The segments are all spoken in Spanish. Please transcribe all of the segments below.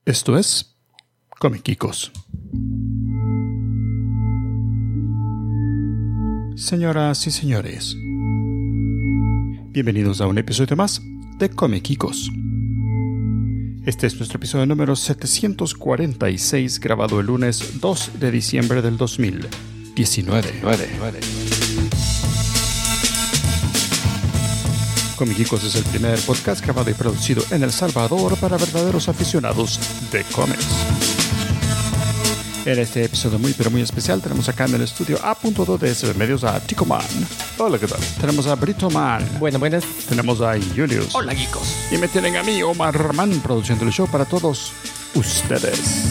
Esto es Comiquicos. Señoras y señores, bienvenidos a un episodio más de Comiquicos. Este es nuestro episodio número 746, grabado el lunes 2 de diciembre del 2019. Comiquicos es el primer podcast grabado y producido en El Salvador para verdaderos aficionados de cómics. En este episodio muy especial tenemos acá en el estudio A.2 de SB Medios a Tico Man. Hola, ¿qué tal? Tenemos a Brito Man. Buenas. Tenemos a Julius. Hola, geekos. Y me tienen a mí, Omar Man, produciendo el show para todos ustedes.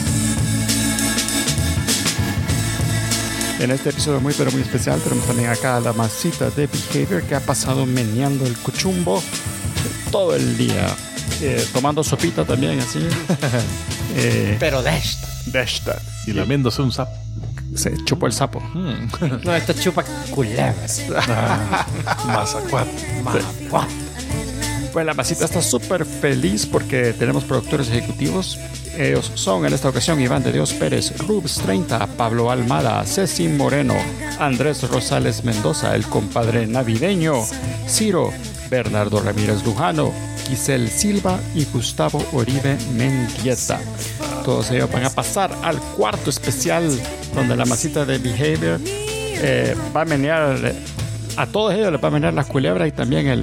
En este episodio muy especial tenemos también acá a la masita de Behavior, que ha pasado meneando el cuchumbo todo el día, tomando sopita también así. Pero de esta. De esta. Y lamiéndose un sapo. Se chupó el sapo. No, esto chupa culebras. Mazacuat. Pues la masita está súper feliz porque tenemos productores ejecutivos. Ellos son en esta ocasión Iván de Dios Pérez, Rubs 30, Pablo Almada, Ceci Moreno, Andrés Rosales Mendoza, el compadre navideño, Ciro, Bernardo Ramírez Lujano, Giselle Silva y Gustavo Oribe Mendieta. Todos ellos van a pasar al cuarto especial donde la masita de Behavior va a menear, a todos ellos les va a menear la culebra y también el...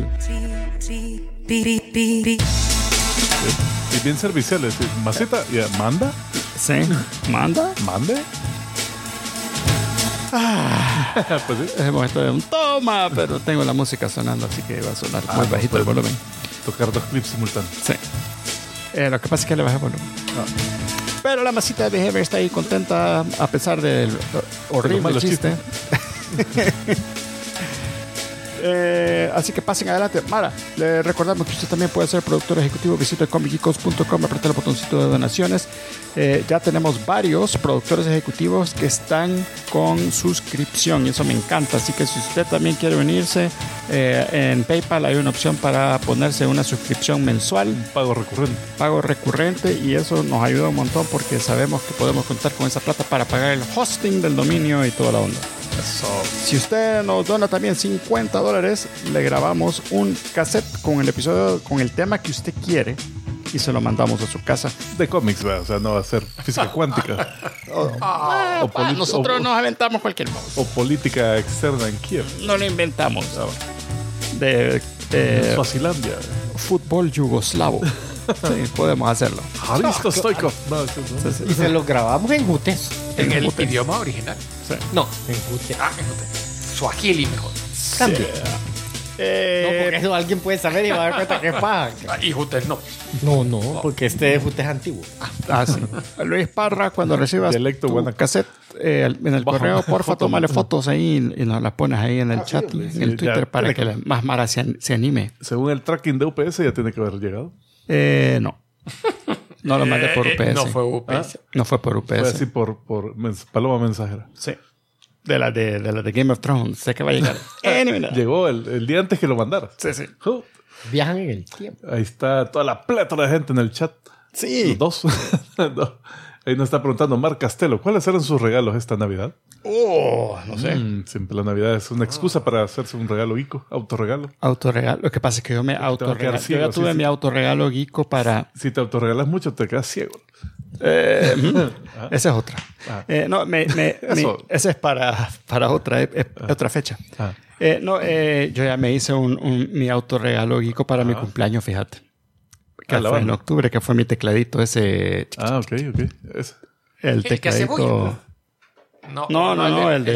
Y bien serviciales. Maceta, ¿manda? Sí, ¿manda? ¿Mande? Pues sí. Es el momento de un toma, pero tengo la música sonando, así que va a sonar muy bajito el volumen. Tocar dos clips simultáneos. Sí. Lo que pasa es que le bajé el volumen. Pero la masita de Behavior está ahí contenta a pesar del horrible chiste. Así que pasen adelante. Mara, le recordamos que usted también puede ser productor ejecutivo. Visite comicicos.com, aprieta el botoncito de donaciones. Ya tenemos varios productores ejecutivos que están con suscripción y eso me encanta. Así que si usted también quiere unirse, en PayPal hay una opción para ponerse una suscripción mensual. Pago recurrente, y eso nos ayuda un montón porque sabemos que podemos contar con esa plata para pagar el hosting del dominio y toda la onda. Eso. Si usted nos dona también $50, le grabamos un cassette con el episodio, con el tema que usted quiere, y se lo mandamos a su casa. De cómics, ¿verdad? O sea, no va a ser física cuántica. Nosotros nos aventamos cualquier cosa. O política externa en Kiev. No lo inventamos. Suazilandia. Fútbol yugoslavo. Sí, podemos hacerlo. Aristo Stoikov. No, Y se lo grabamos en Jutes. En el idioma original. Sí. No, en Jutes. En Jute. Swahili mejor. También. No, porque eso alguien puede saber y va a dar cuenta que es paja. Y Jute no. No, porque este Jutes es antiguo. Sí. Luis Parra, cuando recibas Dialecto tu Guanacaste. cassette en el correo, porfa, tómale fotos ahí y nos las pones ahí en el chat, en el Twitter, ya, para que tiene más Mara se anime. Según el tracking de UPS ya tiene que haber llegado. No. No lo mandé por UPS. No fue UPS. No fue por UPS. Fue así por paloma mensajera. Sí. De la de Game of Thrones. Sé que va a llegar. Llegó el día antes que lo mandara. Sí. Viajan en el tiempo. Ahí está toda la plétora de gente en el chat. Sí. Dos. Ahí nos está preguntando Marc Castelo, ¿cuáles eran sus regalos esta Navidad? No sé. Siempre la Navidad es una excusa para hacerse un regalo geeko, autorregalo. Autorregalo. Lo que pasa es que yo me autorregalo. Yo ya tuve mi autorregalo geeko para... Si te autorregalas mucho, te quedas ciego. Esa es otra. Esa es para otra fecha. Yo ya me hice mi autorregalo geeko para mi cumpleaños, fíjate. Que fue en octubre, que fue mi tecladito ese. Ok. El tecladito. No, el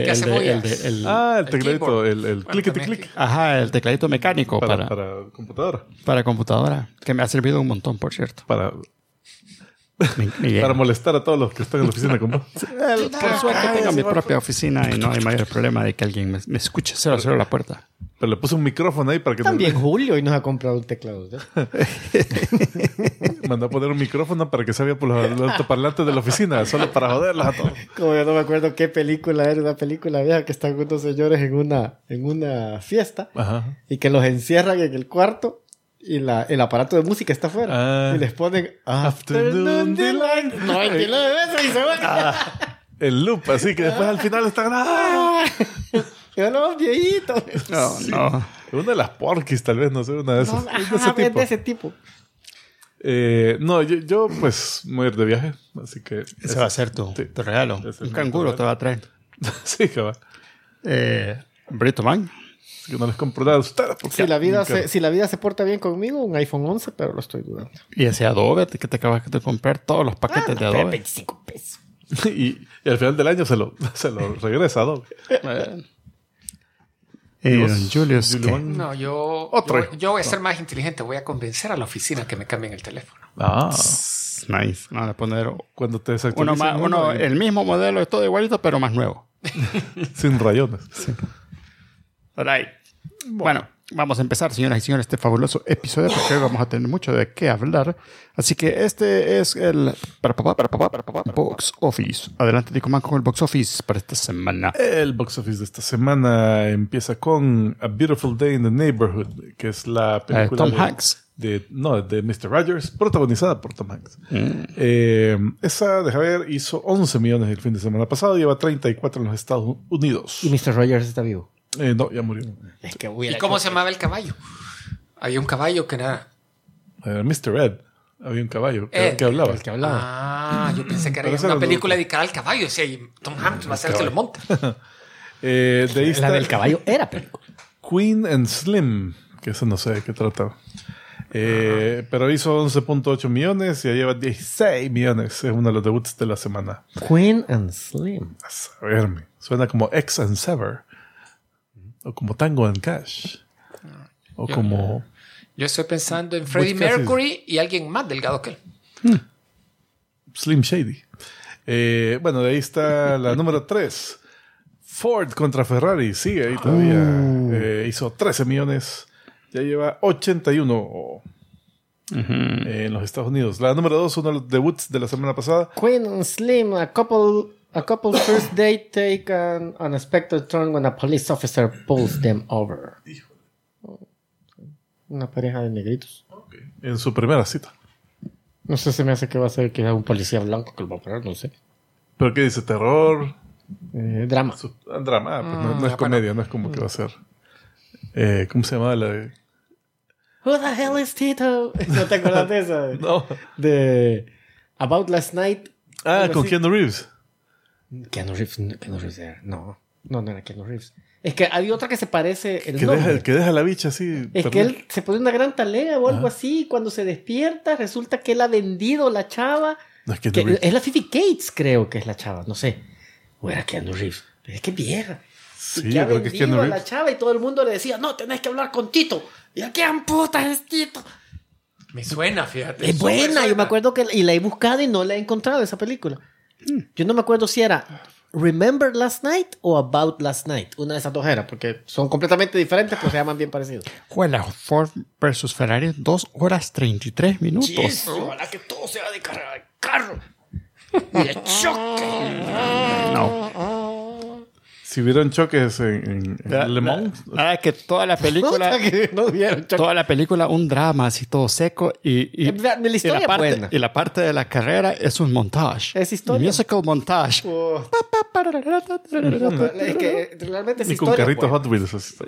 tecladito, el clickety-click. Ajá, el tecladito mecánico para computadora. Para computadora, que me ha servido un montón, por cierto. Para molestar a todos los que están en la oficina con vos. Por suerte tengo mi propia oficina y no hay mayor problema de que alguien me escuche. Cero la puerta. Pero le puse un micrófono ahí para que... También Julio y nos ha comprado un teclado. Mandó a poner un micrófono para que se vea por los altoparlantes de la oficina, solo para joderlos a todos. Como yo no me acuerdo qué película era, una película vieja que están unos señores en una fiesta. Ajá. Y que los encierran en el cuarto Y el aparato de música está afuera. Ah. Y les ponen Afternoon Delight. 99 veces y se van. El loop, así que después al final están... ¡Ah! Yo no, viejito. No. Una de las Porky's, tal vez, no sé, una de esas. No, de ese ajá, es tipo. de ese tipo. No, yo pues me voy a ir de viaje, así que... Ese va a ser tu regalo. Ese es Un mi canguro regalo. te va a traer. Sí, que va. Brito Man. Así que no les compro nada a ustedes. Porque Si la vida nunca- si la vida se porta bien conmigo, un iPhone 11, pero lo estoy dudando. Y ese Adobe que te acabas de comprar, todos los paquetes de Adobe. 25 pesos. y al final del año se lo regresa, ¿no? Don Julius, Julio ¿qué? Van. No, yo voy a ser más inteligente. Voy a convencer a la oficina que me cambien el teléfono. Ah, Nice. Van a poner cuando te desactualizan el mismo modelo, es todo igualito, pero más nuevo. sin rayones. All right. Bueno, vamos a empezar, señoras y señores, este fabuloso episodio porque hoy vamos a tener mucho de qué hablar. Así que este es el Box Office. Adelante, Dico Man, con el Box Office para esta semana. El box office de esta semana empieza con A Beautiful Day in the Neighborhood, que es la película Tom Hanks. de Mr. Rogers, protagonizada por Tom Hanks. Esa, deja ver, hizo 11 millones el fin de semana pasado, lleva 34 en los Estados Unidos. Y Mr. Rogers está vivo. No, ya murió. Es que ¿Y cómo se llamaba el caballo? Había un caballo que era... Mr. Ed, había un caballo Ed, que hablaba. El que hablaba. Ah, yo pensé que era Pero ese una era película dedicada al caballo. O sea, y Tom Hanks va a ser el que lo monta. De ahí La está del caballo era película. Queen and Slim, que eso no sé de qué trata. Pero hizo 11.8 millones y ya lleva 16 millones. Es uno de los debuts de la semana. Queen and Slim. A saberme. Suena como X and Sever. O como Tango and Cash. O Yo- como Yo estoy pensando en Freddie Pues casi- Mercury y alguien más delgado que él. Slim Shady. Bueno, de ahí está la número 3. Ford contra Ferrari. Sigue ahí todavía. Hizo 13 millones. Ya lleva 81 en los Estados Unidos. La número 2, uno de los debuts de la semana pasada. Queen and Slim, a couple first date take an unexpected turn when a police officer pulls them over. Una pareja de negritos. En su primera cita. No sé, se me hace que va a ser que sea un policía blanco que lo va a parar, no sé. ¿Pero qué dice? ¿Terror? Drama. Drama. Pues no es bueno. comedia, no es como que va a ser. ¿Cómo se llama la de...? Who the hell is Tito? ¿No te acuerdas de esa? No. De About Last Night. Algo Con así. Keanu Reeves. Keanu Reeves era. No era Keanu Reeves. Es que hay otra que se parece el Que nombre. deja a la bicha así. Es que él se pone una gran talega o algo así. Y cuando se despierta, resulta que él ha vendido la chava. No es Keanu Que Reeves. es la Phoebe Cates, creo que es la chava. No sé. O era Keanu Reeves. Pero es que es vieja. Sí, y que yo ha creo que es Keanu vendido a la Reeves. chava y todo el mundo le decía, no, tenés que hablar con Tito. ¿Y a quién puta es Tito? Me suena, fíjate. Es Súper buena, yo suena. me acuerdo que y la he buscado y no la he encontrado esa película. Yo no me acuerdo si era Remember Last Night o About Last Night. Una de esas dos era, porque son completamente diferentes, pero se llaman bien parecidos. Juega Ford versus Ferrari, 2 horas 33 minutos. Ojalá que todo sea de carrera de carro. Y de choque. No. Si hubieran choques en Le Mans. Que toda la película... No vieron choque. Toda la película, un drama así todo seco y La historia es parte, buena. y la parte de la carrera es un montage. Es historia. Musical montage. Oh, es que realmente es Y con historia. carritos pues. Hot Wheels. Así.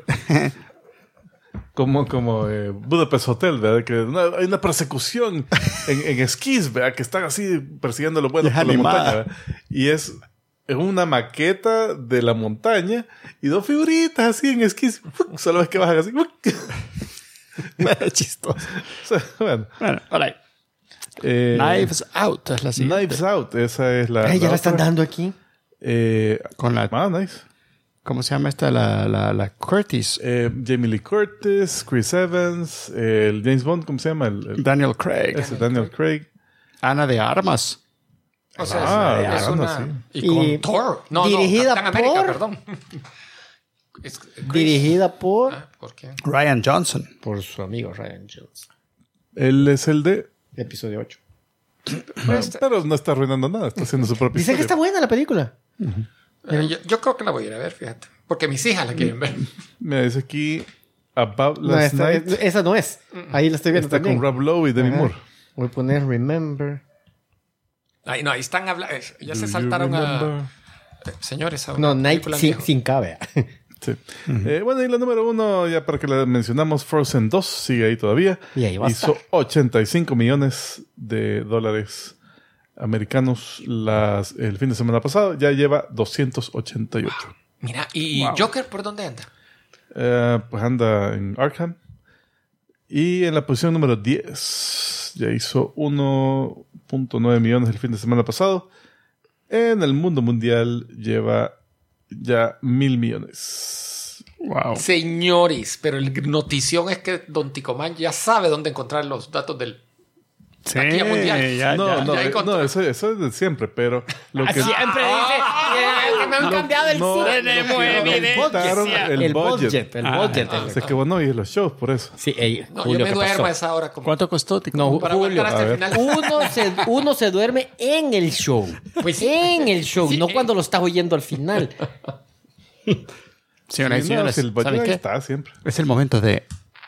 Como Budapest Hotel, ¿verdad? Que hay una persecución en esquís, ¿verdad? Que están así persiguiendo a los buenos Es por la animada. montaña, ¿verdad? Y es una maqueta de la montaña y dos figuritas así en esquís. Solo ves que bajan así. Chistoso. O sea, bueno. Bueno, all right. Knives Out es la siguiente. Knives Out, esa es la. Ay, ya la están otra. dando aquí. Con la... Nice. ¿Cómo se llama esta? La Curtis. Jamie Lee Curtis, Chris Evans, el James Bond, ¿cómo se llama? Daniel Craig. Ese Daniel Craig. Ana de Armas. O sea, es bueno, una... sí. Y con Y Thor. No, dirigida Capitán América, por- perdón. Es Chris. Dirigida por... ¿Por qué? Ryan Johnson. Por su amigo Ryan Jones. Él es el de. Episodio 8. Pero no está arruinando nada, está haciendo su propia Dicen que está historia. buena la película. Yo creo que la voy a ir a ver, fíjate. Porque mis hijas la quieren ver. Mira, dice aquí About No, Last Night. esa no es. Ahí la estoy viendo Está también. con Rob Lowe y Demi Ajá. Moore. Voy a poner Remember. Ahí, no, ahí están hablando. Ya se Do saltaron you a. remember? Señores, a No, una Night película sin, vieja. sin K, Sí. Bueno, y la número 1, ya para que la mencionamos, Frozen 2, sigue ahí todavía. Y ahí va a Hizo estar. 85 millones de dólares americanos el fin de semana pasado. Ya lleva 288. Mira, ¿y Joker por dónde anda? Pues anda en Arkham. Y en la posición número 10 ya hizo 1.9 millones el fin de semana pasado. En el mundo mundial lleva ya 1,000 millones. Wow. Señores, pero el notición es que Don Ticomán ya sabe dónde encontrar los datos del Sí, taquilla mundial. ya, No, ya. no, ya encontré. no, eso es de siempre, pero lo que Siempre dice que me han cambiado el no, cine. tenemos lo evidencia. quitaron el budget. El budget. Así que vos no oís los shows por eso. Sí, No, Julio, yo me ¿qué duermo pasó? a esa hora. Como ¿Cuánto costó? Tico? No, para Julio. aguantar hasta el a ver. final. Uno se duerme en el show. Pues sí. En el show, Sí, no cuando lo estás oyendo al final. Señoras y No, señores, si el budget ¿saben ahí qué? está siempre. Es el momento de...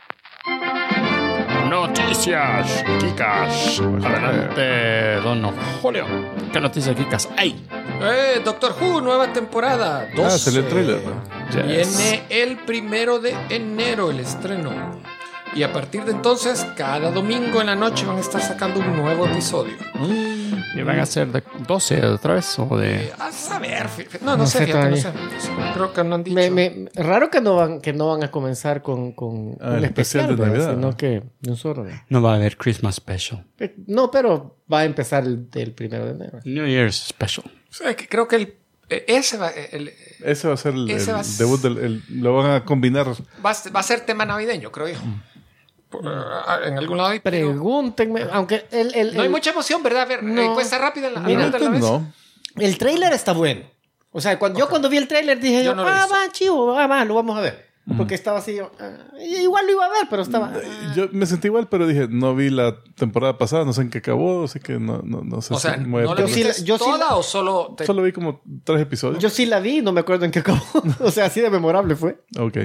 Noticias, Kikas. Adelante, don Julio. ¿Qué noticias, Kikas? ¡Ay! Doctor Who, nueva temporada. 12. Salió el trailer, ¿no? Viene el 1 de enero el estreno. Y a partir de entonces, cada domingo en la noche van a estar sacando un nuevo episodio. ¿Y van a ser de 12 otra vez o de...? A saber, no No sé, sé fíjate, no todavía. sé. Creo que no han dicho. Raro que no van a comenzar con un el especial de ¿verdad? Navidad, Sino ¿no? que de un solo. No va a haber Christmas Special. No, pero va a empezar el 1 de enero. New Year's Special. O sea, que creo que ese va, Ese va a ser el Ese va a debut lo van a combinar. va a ser tema navideño, creo yo. En algún lado. Pero Pregúntenme, aunque no hay mucha emoción, ¿verdad? A ver, No. encuesta rápida en la Mira, de la vez. No. el tráiler está bueno. O sea, yo cuando vi el tráiler dije Yo yo, no lo he visto. va, chivo, va, lo vamos a ver. Porque estaba así, igual lo iba a ver, pero estaba... Yo me sentí igual, pero dije, no vi la temporada pasada, no sé en qué acabó, así que no sé O sea, si me voy a ¿no la Yo sí viste la- yo sí toda la- o solo Solo vi como 3 episodios. Yo sí la vi, no me acuerdo en qué acabó. O sea, así de memorable fue. Ok.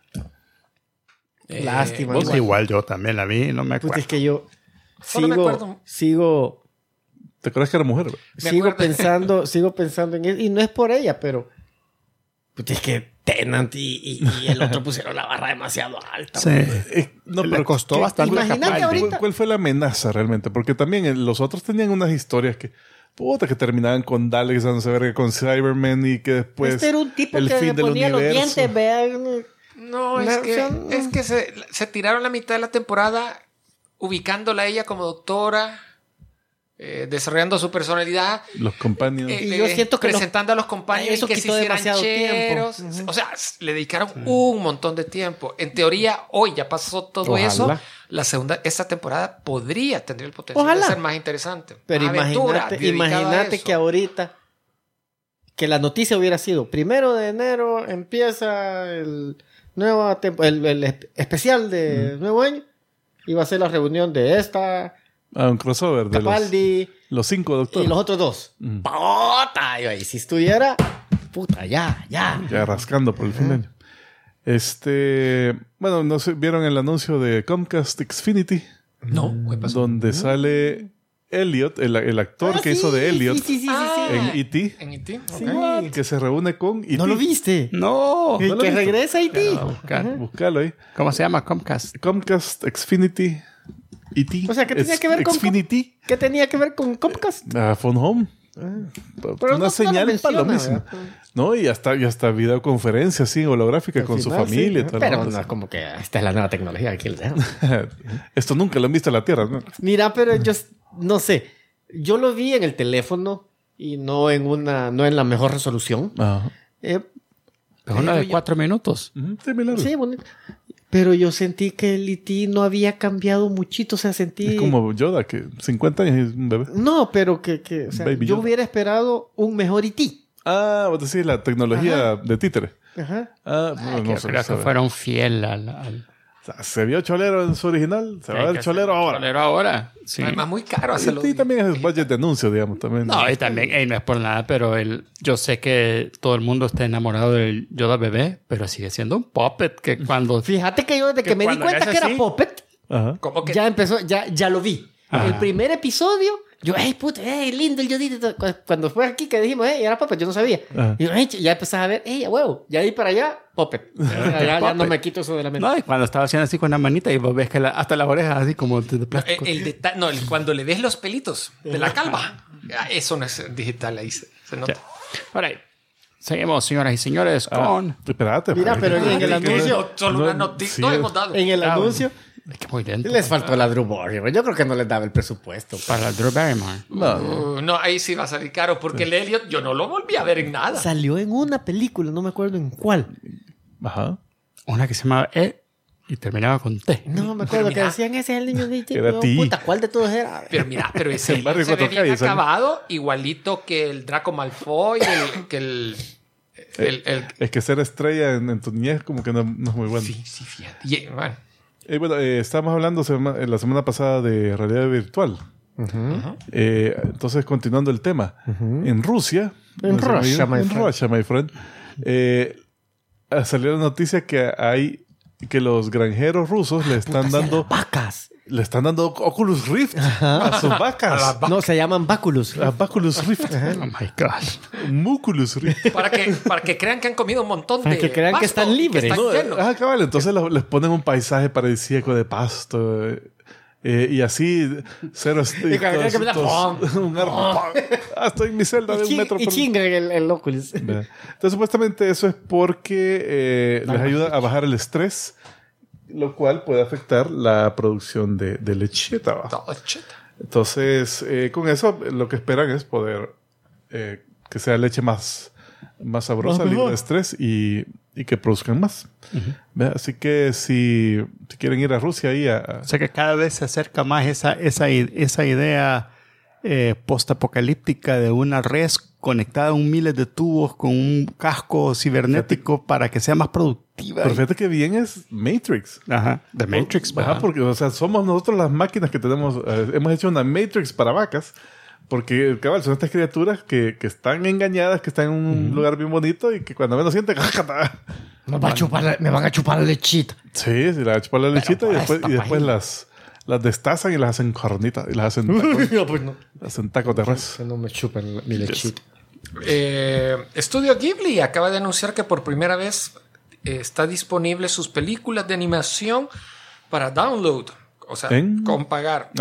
Lástima. vos igual. Igual yo también la vi, no me Puta, acuerdo. es que yo Solo me acuerdo. sigo ¿Te acuerdas que era mujer? Me sigo acuerdo. pensando en él. Y no es por ella, pero... Puta, es que Tennant y el otro pusieron la barra demasiado alta. Sí. No, Le costó bastante. Imagínate Capaldi. ahorita- ¿Cuál fue la amenaza realmente? Porque también los otros tenían unas historias que... Puta, que terminaban con Daleks, dándose verga con Cybermen y que después... Este era un tipo el que fin le del ponía los universo. dientes, vean. No, No, es o que, sea, es que se tiraron la mitad de la temporada ubicándola a ella como doctora, desarrollando su personalidad, Los companions. Y yo siento que presentando a los compañeros eso que se quitó hicieran demasiado tiempo. cheros. Ujú. O sea, le dedicaron un montón de tiempo. En teoría, hoy ya pasó todo Ojalá. eso. Esta temporada podría tener el potencial Ojalá. de ser más interesante. Pero Más aventura dedicada a imagínate eso. que ahorita que la noticia hubiera sido 1 de enero empieza el nuevo el especial de nuevo año. Iba a ser la reunión de esta, Un crossover de Capaldi los 5 y doctores. los otros dos. ¡Puta! Y ahí si estuviera, puta, ya. Ya rascando por el fin de año. Bueno, no sé, ¿vieron el anuncio de Comcast Xfinity? No, ¿qué pasó? Donde sale Elliot, el actor que hizo de Elliot Sí. en E.T. ¿En E.T.? Sí. Ok. que se reúne con E.T. ¿No lo viste? No. Y ¿No lo que viste? regresa a Haití. Voy a buscar. Búscalo ahí. ¿Cómo se llama? Comcast. Comcast Xfinity E.T. O sea, ¿qué tenía que ver con Xfinity? ¿Qué tenía que ver con Comcast? Phone Home. Pero Una no señal lo menciona, palomísima. ¿verdad? No, y hasta videoconferencia así, holográfica Al con su final, familia. sí. y toda la Pero onda. no es como que esta es la nueva tecnología. Aquí Esto nunca lo han visto en la Tierra, ¿no? Mira, pero yo no sé. Yo lo vi en el teléfono y no en la mejor resolución. Ajá. Eh, Es una de yo- 4 minutos. Sí, milagro. sí, bonito. Pero yo sentí que el E.T. no había cambiado muchito. O sea, sentí... Es como Yoda, que 50 años es un bebé. No, pero que o sea, Baby yo Yoda. hubiera esperado un mejor E.T. Ah, vos decís la tecnología de títere. Ajá. Ah, no, no sé. Creo que sabe. fueron fiel al O sea, se vio cholero en su original, se va a ver cholero ahora. Cholero ahora. Sí. Además, muy caro hacerlo. Y también es budget de anuncio, digamos. También. No, y también, no es por nada, pero yo sé que todo el mundo está enamorado del Yoda bebé, pero sigue siendo un puppet que cuando... Fíjate que yo desde que me di cuando cuenta le que hace era así- Puppet, Ajá. Como que ya empezó, ya lo vi. Ajá. El primer episodio, yo, puta, lindo el Yodito. Cuando fue aquí que dijimos, era Puppet, yo no sabía. Ajá. Y yo, ya empezás a ver, a huevo. Ya ahí para allá, Puppet. Ya no me quito eso de la mente. No, y cuando estaba haciendo así con la manita y vos ves que hasta las orejas así como de plástico. cuando le ves los pelitos de la calva, eso no es digital, ahí se nota. Ahora, seguimos, señoras y señores, con... Espérate. Mira, pues. pero en el Que anuncio, no, solo no, una noticia. sí, No hemos dado. en el anuncio, Es que muy lento. les faltó la Drew Barrymore. Yo creo que no les daba el presupuesto. Para Drew Barrymore. No, ahí sí va a salir caro porque el Elliot yo no lo volví a ver en nada. Salió en una película, no me acuerdo en cuál. Ajá. Una que se llamaba E y terminaba con T. No me acuerdo Pero que mira, decían ese es el niño de Era ti. puta, ¿cuál de todos era? Pero mira, pero ese El barrio se ve Cuatro bien Calles, ¿eh? acabado, igualito que el Draco Malfoy, Es que ser estrella en tu niñez como que no es muy bueno. Sí, fíjate. Y, bueno, Bueno, estábamos hablando la semana pasada de realidad virtual. Entonces, continuando el tema. En Rusia... En no sé cómo Russia, digo, my en friend. Russia, my friend. Salió la noticia que los granjeros rusos le están dando Oculus Rift a sus vacas. No, se llaman Baculus. A Baculus Rift. Oh my gosh. Muculus Rift. para que crean que han comido un montón Para de que crean que pasto, están libres. están No, llenos. cabal, entonces les ponen un paisaje paradisíaco de pasto. Y así, cero Y cada vez que me da un árbol. Estoy en mi celda de un metro Y por... chingan el Oculus. Entonces, supuestamente eso es porque les ayuda a bajar el estrés, lo cual puede afectar la producción de lechita. ¿va? No, shit. Entonces, con eso, lo que esperan es poder que sea leche más sabrosa, libre de estrés y que produzcan más. ¿Ve? Así que si quieren ir a Rusia ahí O sea que cada vez se acerca más esa idea postapocalíptica de una res conectada a un miles de tubos con un casco cibernético para que sea más productiva. Pero fíjate que bien es Matrix. Ajá. The Matrix. Ajá, ¿verdad? porque, o sea, somos nosotros las máquinas que tenemos. Hemos hecho una Matrix para vacas. Porque, cabal, son estas criaturas que están engañadas, que están en un lugar bien bonito y que cuando menos sienten... Me van a chupar la lechita. Sí, se la chupan la lechita y por después las destazan y las hacen carnitas. Y las hacen tacos, No, pues no. hacen tacos de res. Que no me chupen mi lechita. Estudio Ghibli acaba de anunciar que por primera vez está disponible sus películas de animación para download. O sea, con pagar.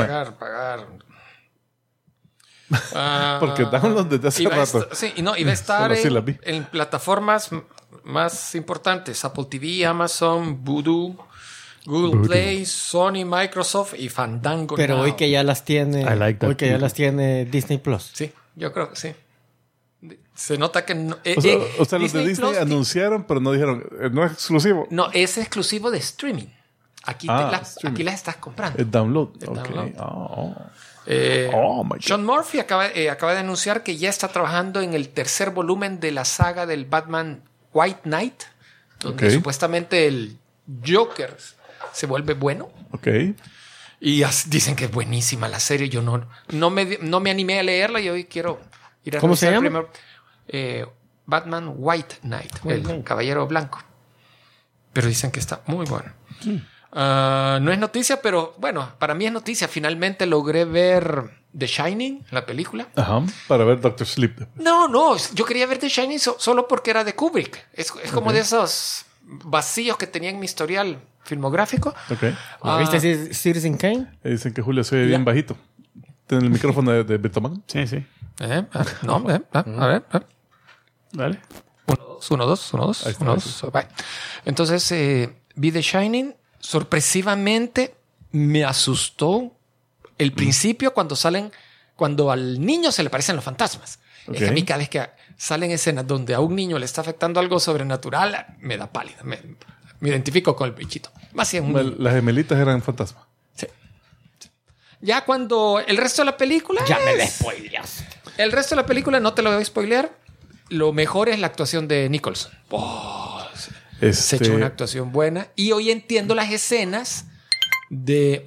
Porque download desde hace rato. Y va a estar Solo así las vi. en plataformas más importantes: Apple TV, Amazon, Vudu, Google Play, Sony, Microsoft y Fandango. Pero Now. hoy que ya las tiene, I like that hoy que ya too. las tiene Disney Plus. Sí, yo creo que sí. Se nota que no, O sea, los de Disney Plus anunciaron, pero no dijeron, no es exclusivo. no, es exclusivo de streaming. Aquí, Streaming. aquí las estás comprando. Es download. Es Ok. download. Oh my God. John Murphy acaba de anunciar que ya está trabajando en el tercer volumen de la saga del Batman White Knight, donde Ok. supuestamente el Joker se vuelve bueno. Ok. Y dicen que es buenísima la serie. Yo no me animé a leerla y hoy quiero ir a ¿Cómo se revisar llama? primero. Batman White Knight, White el Knight. Caballero Blanco. Pero dicen que está muy bueno. No es noticia, pero bueno, para mí es noticia. Finalmente logré ver The Shining, la película. Ajá. Para ver Doctor Sleep. No, yo quería ver The Shining solo porque era de Kubrick. Es como de esos vacíos que tenía en mi historial filmográfico. Ok. ¿Lo viste Citizen Kane? Dicen que Julio se oye bien bajito. Tiene el micrófono de Betoman. Sí, sí. A ver. Dale. 1, 2. Ahí está. Bye. Entonces, vi The Shining. Sorpresivamente, me asustó el principio cuando al niño se le parecen los fantasmas. Ok. Es que a mí cada vez que salen escenas donde a un niño le está afectando algo sobrenatural, me da pálida. Me identifico con el bichito. Más si es un niño. Las gemelitas eran fantasmas. Sí. Ya cuando el resto de la película... Ya me la spoileas. El resto de la película no te lo voy a spoilear. Lo mejor es la actuación de Nicholson. Se echó una actuación buena. Y hoy entiendo las escenas de...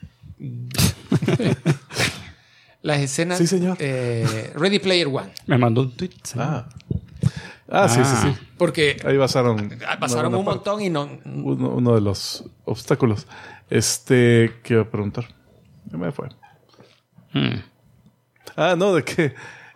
las escenas... Sí, señor. Ready Player One. Me mandó un tweet. Sí. Sí. Porque Ahí pasaron un montón y no... Uno de los obstáculos. ¿Qué iba a preguntar? ¿Qué me fue? No, de que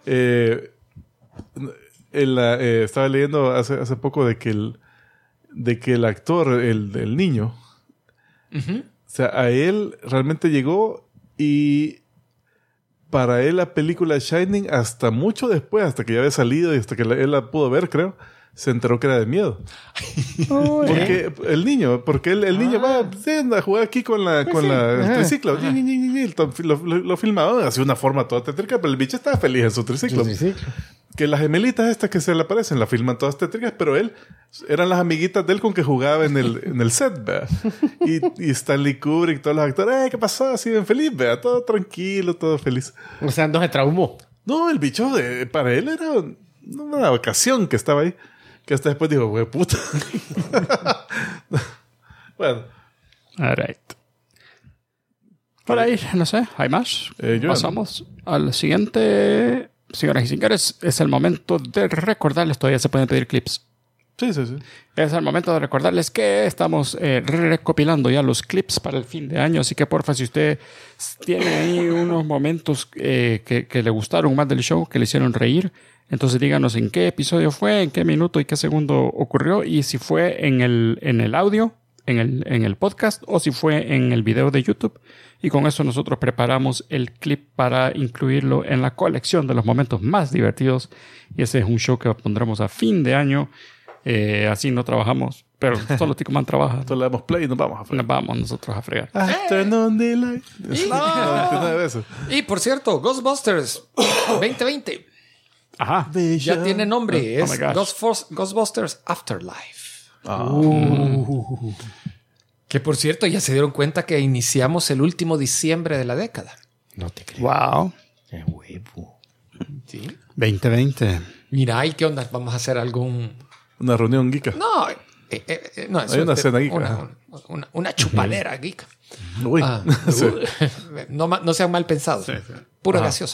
estaba leyendo hace poco de que el actor, el niño, o sea, a él realmente llegó y para él la película Shining hasta mucho después, hasta que ya había salido y hasta que él la pudo ver, creo, se enteró que era de miedo. Porque el niño va a jugar aquí con el triciclo. Lo filmaba así de una forma toda tétrica, pero el bicho estaba feliz en su triciclo. Que las gemelitas estas que se le aparecen la filman todas tétricas, pero él eran las amiguitas de él con que jugaba en el set, ¿verdad? Y Stanley Kubrick, todos los actores, ¿qué pasó? Así bien feliz, ¿verdad? Todo tranquilo, todo feliz. O sea, no se traumó. No, el bicho para él era una vacación que estaba ahí. Que hasta después dijo, güey, puta. Bueno. All right. Por ahí, no sé, ¿hay más? Pasamos al siguiente. Señoras y señores, es el momento de recordarles, todavía se pueden pedir clips. Sí. Es el momento de recordarles que estamos recopilando ya los clips para el fin de año, así que porfa, si usted tiene ahí unos momentos que le gustaron más del show, que le hicieron reír, entonces díganos en qué episodio fue, en qué minuto y qué segundo ocurrió, y si fue en el audio, en el podcast, o si fue en el video de YouTube. Y con eso nosotros preparamos el clip para incluirlo en la colección de los momentos más divertidos. Y ese es un show que pondremos a fin de año. Así no trabajamos, pero solo Ticoman trabaja. Entonces le damos play y nos vamos a fregar. Nos vamos nosotros a fregar. Turn on the light. Y por cierto, Ghostbusters 2020. Ajá. Ya tiene nombre. Oh Es Ghostbusters Afterlife. Que por cierto, ya se dieron cuenta que iniciamos el último diciembre de la década. No te creo. Wow. Qué huevo. ¿Sí? 2020. Mira, ¿y qué onda? ¿Vamos a hacer Una reunión geeka. No, eso hay una cena geeka. Una chupadera geeka. Uy. Sí. No sean mal pensados. Pura gaseosa.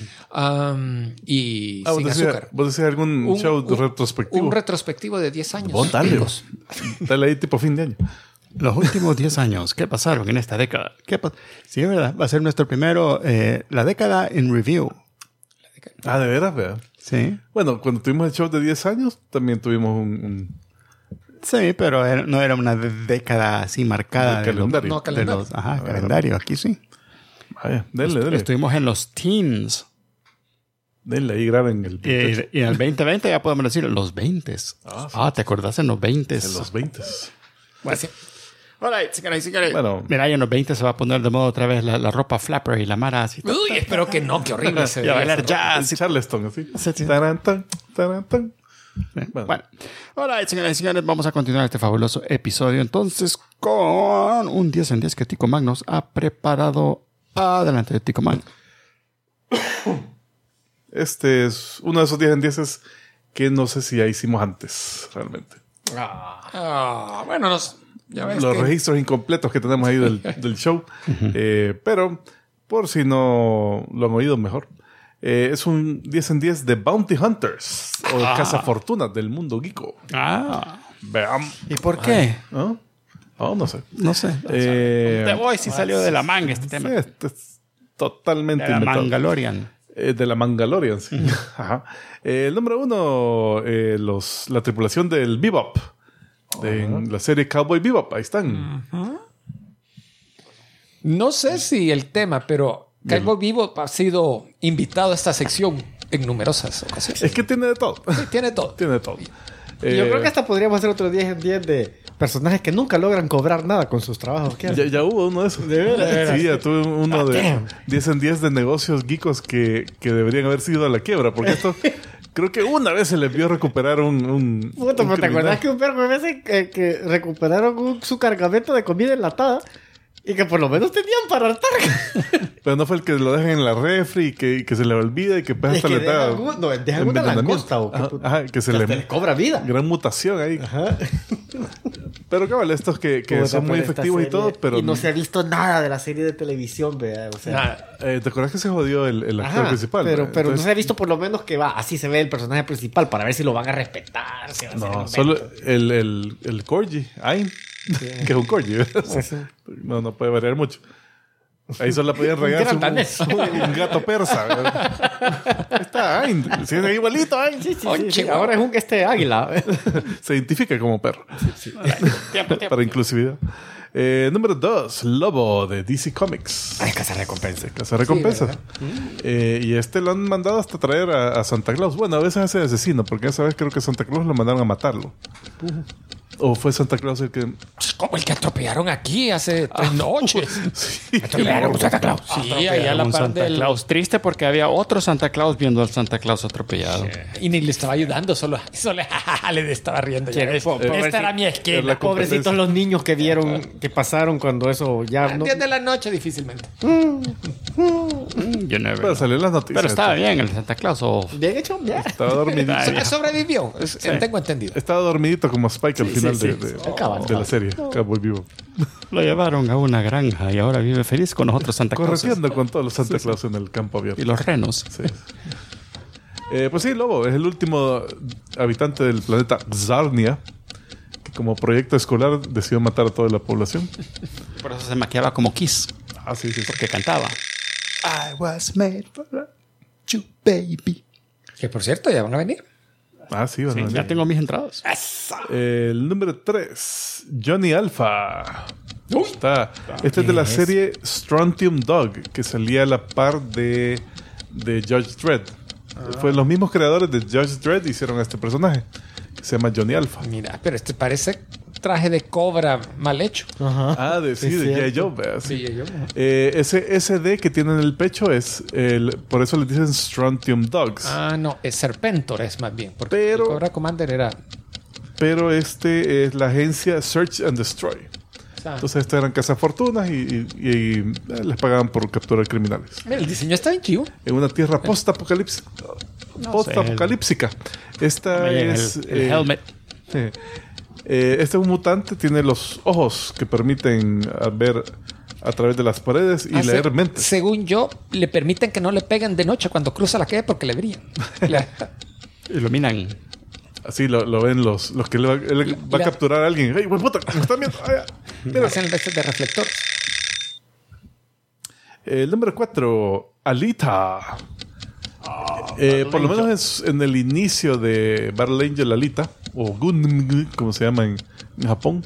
Y sin azúcar. ¿Vos decías algún show retrospectivo? Un retrospectivo de 10 años. Vos dale ahí tipo fin de año. Los últimos 10 años, ¿qué pasaron en esta década? Sí, es verdad. Va a ser nuestro primero, la década en review. ¿De veras? ¿Verdad? Sí. Bueno, cuando tuvimos el show de 10 años, también tuvimos un... Sí, pero no era una década así marcada. De calendario. No, calendario. Calendario. Aquí sí. Vaya, dale. Estuvimos en los teens. Denle ahí, graben el... Y en el 2020 ya podemos decir los 20s. ¿Te acordás en los 20s? En los 20s. Bueno. All right, señores. Bueno. Mira, ahí en los 20 se va a poner de moda otra vez la ropa flapper y la mara así. Uy, espero que no, qué horrible se Y a ve. bailar jazz. Charleston, así. Sí. Tarantán. Bueno. All right, señores, vamos a continuar este fabuloso episodio entonces con un 10 en 10 que Tico Mag nos ha preparado. Adelante, Tico Mag. Este es uno de esos 10 en 10 que no sé si ya hicimos antes, realmente. Bueno, ya ves los que... registros incompletos que tenemos ahí del show. Pero, por si no lo han oído mejor, es un 10 en 10 de Bounty Hunters o cazafortunas del mundo geeko. Veamos. ¿Y por qué? ¿No? No sé. No sé. The Voice salió de la manga este tema. Sí, es totalmente de la inventado. Mangalorian. De la Mangalorian, sí. Ajá. El número 1, la tripulación del Bebop. En la serie Cowboy Bebop. Ahí están. No sé si el tema, pero Cowboy Bebop ha sido invitado a esta sección en numerosas ocasiones. Es que tiene de todo. Sí, tiene todo. Tiene de todo. Yo creo que hasta podríamos hacer otro 10 en 10 de personajes que nunca logran cobrar nada con sus trabajos. Ya hubo uno de esos. ¿De veras? Sí, ya tuve uno de 10 en 10 de negocios geekos que deberían haber sido a la quiebra. Porque esto... Creo que una vez se les vio recuperar un Puta, pero ¿te acuerdas que un vergo de veces que recuperaron su cargamento de comida enlatada? Y que por lo menos tenían para hartar. Pero no fue el que lo dejan en la refri y que se le olvida y que pasa Es que dejan una langosta o Ajá, que se hasta le le cobra vida. gran mutación ahí. Ajá. Pero cabal, estos que son muy efectivos y todo, pero Y no se ha visto nada de la serie de televisión, vea. O sea, ¿te acuerdas que se jodió el actor principal? Pero Entonces, no se ha visto por lo menos que va, así se ve el personaje principal para ver si lo van a respetar. Si va a ser no, un solo invento. el Corgi, Ain, que es un Corgi. ¿verdad? Sí. No puede variar mucho. Ahí solo podían regar gran danés. un gato persa. ¿verdad? Ahí está Ain. Si es igualito Ain. Sí. Ahora es un águila. Se identifica como perro. Para inclusividad. Número 2, Lobo de DC Comics. Ay, casa recompensa. Casa recompensa. Y lo han mandado hasta traer a Santa Claus. Bueno, a veces hace de asesino, porque esa vez creo que Santa Claus lo mandaron a matarlo. ¿O fue Santa Claus el que...? Como el que atropellaron aquí hace 3 noches. Sí. Atropellaron a Santa Claus. Sí, ahí a la un par Santa del... Claus triste porque había otro Santa Claus viendo al Santa Claus atropellado. Y ni le estaba ayudando, solo le estaba riendo. Ya ves, esta era mi esquina. la Pobrecitos los niños que vieron, que pasaron cuando eso ya no... 10 de la noche difícilmente. You never Pero know. salió en las noticias. Pero estaba bien el Santa Claus. Bien hecho, ya. Estaba dormidito. Sobrevivió, tengo entendido. Estaba dormidito como Spike al final sí. de la serie. Cowboy Vivo. Lo llevaron a una granja y ahora vive feliz con los otros Santa Claus. Correteando con todos los Santa Claus en el campo abierto. Y los renos. Sí. Pues sí, Lobo es el último habitante del planeta Zarnia, que como proyecto escolar decidió matar a toda la población. Por eso se maquillaba como Kiss. Ah, sí. Porque cantaba. I was made for you, baby. Que por cierto, ya van a venir. Ah, sí, bueno. Ya tengo mis entradas. El número 3, Johnny Alpha. Este es de la serie Strontium Dog, que salía a la par de Judge Dredd. Fue los mismos creadores de Judge Dredd hicieron a este personaje, que se llama Johnny Alpha. Mira, pero este parece traje de cobra mal hecho. Ah, de G.I. Joe, ¿verdad? Sí, yo. Ese D que tiene en el pecho es por eso le dicen Strontium Dogs. Ah, no, es Serpentor es más bien. Porque Pero- el Cobra Commander era... Pero este es la agencia Search and Destroy. Entonces estos eran cazafortunas y les pagaban por capturar criminales. Mira, el diseño está bien chivo. En una tierra post-apocalíptica. Esta También es... el helmet. Este es un mutante, tiene los ojos que permiten ver a través de las paredes y leer mentes. Según yo, le permiten que no le peguen de noche cuando cruza la calle porque le brillan. Iluminan. Así lo ven los que él va a capturar a alguien. ¡Ey, buen puta! ¿Me están viendo? Mira. Hacen veces de reflectores. El número 4, Alita. Por lo menos en el inicio de Battle Angel Alita, o Gun, como se llama en Japón,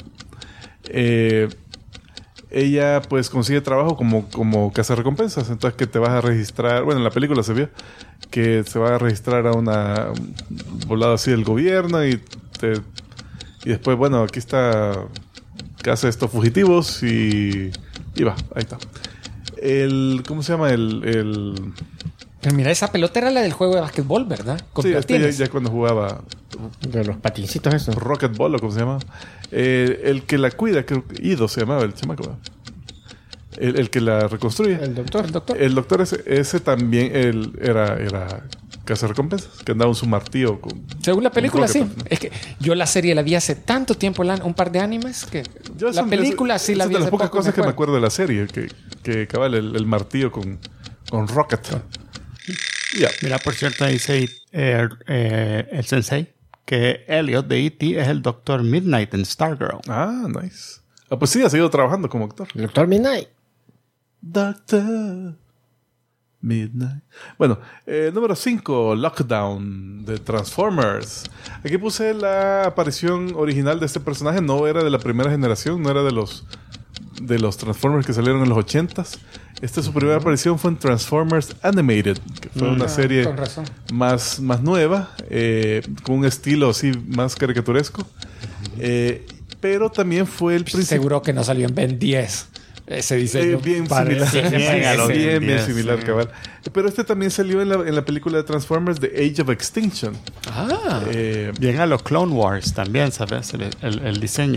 ella pues consigue trabajo como cazarrecompensas. Entonces que te vas a registrar, bueno, en la película se vio que se va a registrar a una volada así del gobierno y después, bueno, aquí está que hace estos fugitivos y va, ahí está. ¿Cómo se llama? Pero mira, esa pelota era la del juego de básquetbol, ¿verdad? Con Sí, platines. ya cuando jugaba De los patincitos esos. Rocketball o como se llama. El que la cuida, creo que Ido se llamaba el chamaco, ¿verdad? El que la reconstruye. El doctor. El doctor ese también era cazarrecompensas, que andaba en su martillo con... Según la película, sí. Rocket, ¿no? Es que yo la serie la vi hace tanto tiempo, un par de animes, que la película sí la vi de las hace pocas poco, cosas que me acuerdo. acuerdo de la serie, que cabal el martillo con Rocket. Ya. Mira, por cierto, dice el sensei que Elliot de E.T. es el Dr. Midnight en Stargirl. Ah, nice. Ah, pues sí, ha seguido trabajando como actor. El doctor Midnight. Doctor Midnight. Bueno, número 5, Lockdown de Transformers. Aquí puse la aparición original de este personaje. No era de la primera generación, no era de los Transformers que salieron en los 80s. Su primera aparición fue en Transformers Animated, que fue una serie con razón. más nueva, con un estilo así más caricaturesco. Pero también fue el principio. Seguro que no salió en Ben 10. Ese diseño. Bien Parece similar. bien a los Bien 10, similar, sí. cabal. Pero este también salió en la película de Transformers The Age of Extinction. Ah. Bien a los Clone Wars también, ¿sabes? El diseño.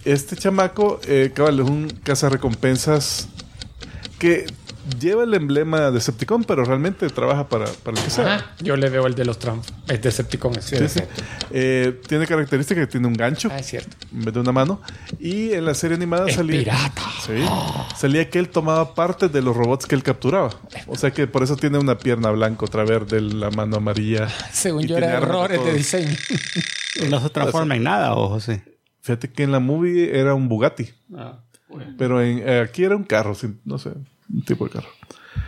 este chamaco, cabal, es un cazarrecompensas que lleva el emblema de Decepticon, pero realmente trabaja para el que sea. Ajá. Yo le veo el de los el Decepticon. Sí. Tiene característica que tiene un gancho Es cierto. en vez de una mano. Y en la serie animada Es salía... pirata. Sí. Salía que él tomaba parte de los robots que él capturaba. O sea que por eso tiene una pierna blanca, otra verde, la mano amarilla. Según Y yo, tiene eran armas errores de todo. diseño. No se transforma en nada, o José. Fíjate que en la movie era un Bugatti. Ah, bueno. Pero aquí era un carro, no sé, un tipo de carro.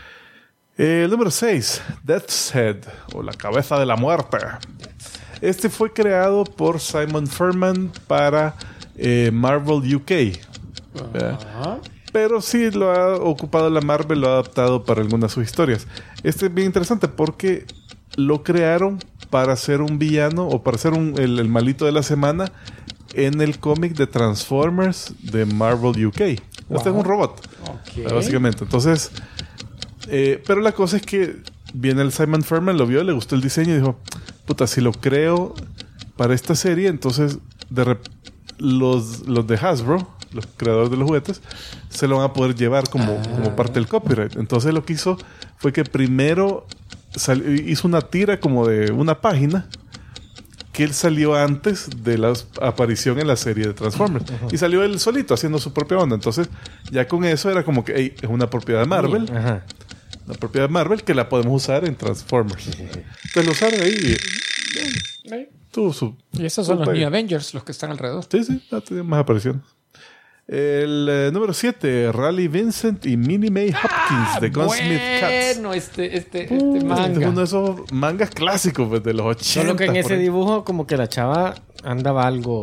El número 6, Death's Head, o la cabeza de la muerte. Este fue creado por Simon Furman para Marvel UK. ¿verdad? Pero sí lo ha ocupado la Marvel, lo ha adaptado para algunas de sus historias. Este es bien interesante porque lo crearon para ser un villano o para ser el malito de la semana en el cómic de Transformers de Marvel UK. Este es un robot, básicamente. Entonces, pero la cosa es que viene el Simon Furman, lo vio, le gustó el diseño y dijo, puta, si lo creo para esta serie, entonces los de Hasbro, los creadores de los juguetes, se lo van a poder llevar como parte del copyright. Entonces lo que hizo fue que primero hizo una tira como de una página que él salió antes de la aparición en la serie de Transformers. Y salió él solito haciendo su propia onda. Entonces ya con eso era como que hey, es una propiedad de Marvel. Ajá. Una propiedad de Marvel que la podemos usar en Transformers. Entonces lo usaron ahí y tuvo su... Y esos son su los pegue. New Avengers, los que están alrededor. Sí, ha tenido más apariciones. El número 7, Raleigh Vincent y Minnie May Hopkins de Gunsmith Cats. Bueno, este Manga. manga. Es uno de esos mangas clásicos pues, de los 80. Solo que en por ese ahí. dibujo como que la chava andaba algo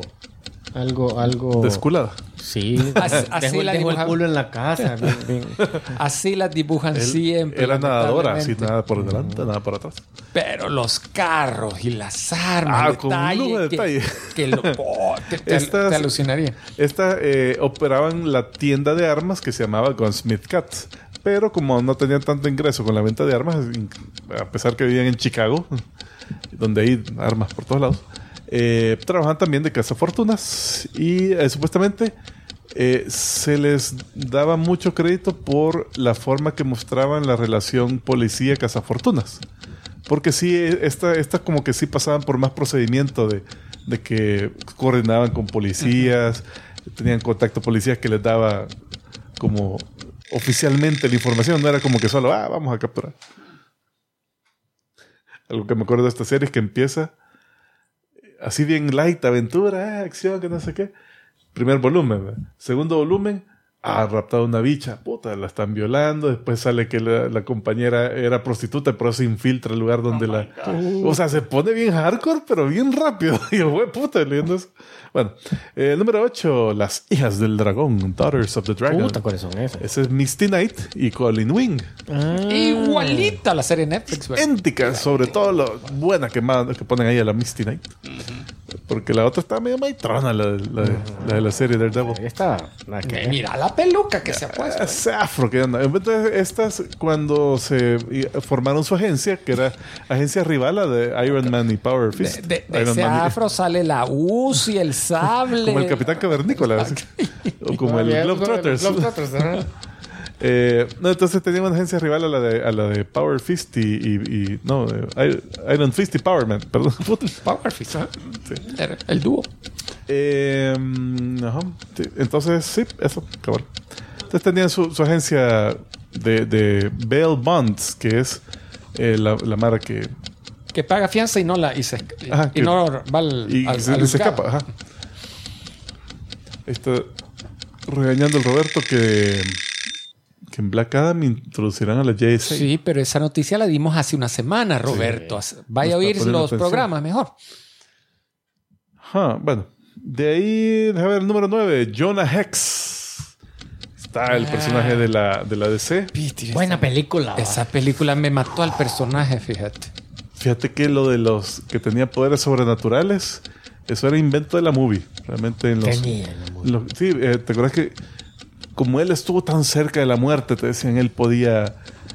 Desculada. sí, Así la dejó el dibujaba. culo en la casa. bien. Así las dibujan siempre. Era nadadora, así lamentablemente. nada por delante, nada por atrás. Pero los carros y las armas, Con un lujo de detalle. que te Estas- alucinaría. Esta operaban la tienda de armas que se llamaba Gunsmith Cats. Pero como no tenían tanto ingreso con la venta de armas, a pesar que vivían en Chicago, donde hay armas por todos lados, trabajaban también de cazafortunas y supuestamente se les daba mucho crédito por la forma que mostraban la relación policía-cazafortunas. Porque sí, esta como que sí pasaban por más procedimiento de que coordinaban con policías, tenían contacto policías que les daba como oficialmente la información, no era como que solo, vamos a capturar. Algo que me acuerdo de esta serie es que empieza así bien light, aventura, acción, que no sé qué. Primer volumen, ¿verdad? Segundo volumen, raptado una bicha, puta, la están violando. Después sale que la compañera era prostituta, pero se infiltra el lugar donde o sea, se pone bien hardcore, pero bien rápido. Y yo, güey, puta, leyendo eso. Bueno, número 8, Las hijas del dragón, Daughters of the Dragon. Puta, ¿cuáles son esas? Ese es Misty Knight y Colin Wing. Igualita a la serie Netflix, güey. Idéntica, sobre todo lo buena que ponen ahí a la Misty Knight. Porque la otra está medio maitrona, la de la serie Daredevil. Ahí está. La que- Mira la peluca que se ha puesto. Ese afro que anda. Entonces, estas, cuando se formaron su agencia, que era agencia rival a de Iron Man y Power Fist. De Iron ese Man y- afro sale la Uzi, el sable. como el Capitán Cavernícola. O como el Globetrotters. Globetrotters, ajá. No, entonces tenían una agencia rival a la de Power Fist Iron Fist y Power Man. Perdón. Power Fist, ¿eh? Sí. El dúo. Ajá. Sí. Entonces, sí, eso, cabrón. Entonces tenían su agencia de bail bonds, que es la mara que... Que paga fianza y no Ajá, que- no va al Y al se juzgado. escapa, ajá. Está regañando el Roberto que en Black Adam introducirán a la JSA. Sí, pero esa noticia la dimos hace una semana, Roberto. Vaya a No está oír poniendo los atención. programas mejor. Ajá, bueno. De ahí, déjame ver el número 9, Jonah Hex. Está el personaje de la DC. Buena película. Esa película me mató al personaje, fíjate. Fíjate que lo de los que tenía poderes sobrenaturales, eso era invento de la movie. Realmente en los... Tenía la movie. Sí, ¿te acuerdas que como él estuvo tan cerca de la muerte, te decían, él podía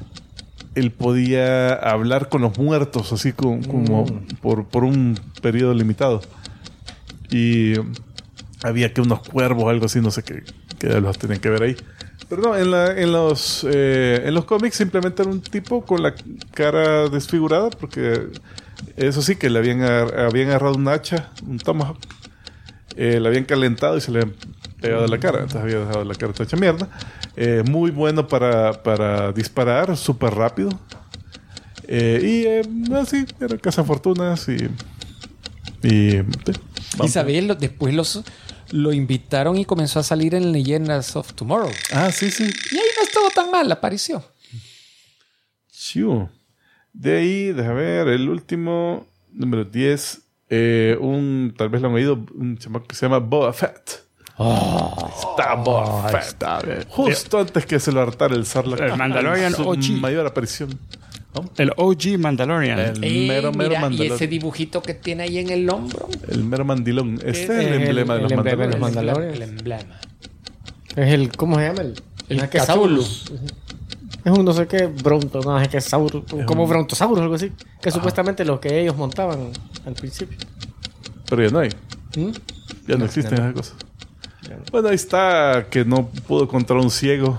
hablar con los muertos, así como por un periodo limitado. Y había que unos cuervos, algo así, no sé qué los tenían que ver ahí. Pero no, en los cómics simplemente era un tipo con la cara desfigurada, porque eso sí, que le habían agarrado un hacha, un tomahawk, le habían calentado y se le habían pegado a la cara, entonces había dejado la cara toda hecha mierda. Muy bueno para disparar, súper rápido. Así, era cazafortunas y Isabel después lo invitaron y comenzó a salir en Leyendas of Tomorrow. Ah, sí. Y ahí no estuvo tan mal, apareció. Chiu. De ahí, déjame ver, el último, número 10, tal vez lo han oído, un chamaco que se llama Boba Fett. Está Boba Fett. Está bien. Justo antes que se lo hartara el Sarlacc. El Mandalorian Su OG. mayor aparición. El OG Mandalorian. El mero Mira, y Mandalorian. ese dibujito que tiene ahí en el hombro. El mero mandilón. Este es el el emblema de los emblema de los Mandalorians. Mandalorian. El emblema. Es el... ¿Cómo se llama? El Cthulhu. Es un no sé qué bronto, no sé qué sauro, como brontosaurus o algo así. Que supuestamente los que ellos montaban al principio. Pero ya no hay. ¿Mm? Ya no existen esas cosas. Bueno, ahí está que no pudo contra un ciego.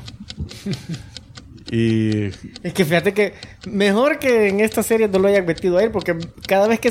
Y Es que fíjate que mejor que en esta serie no lo hayan metido a él, porque cada vez que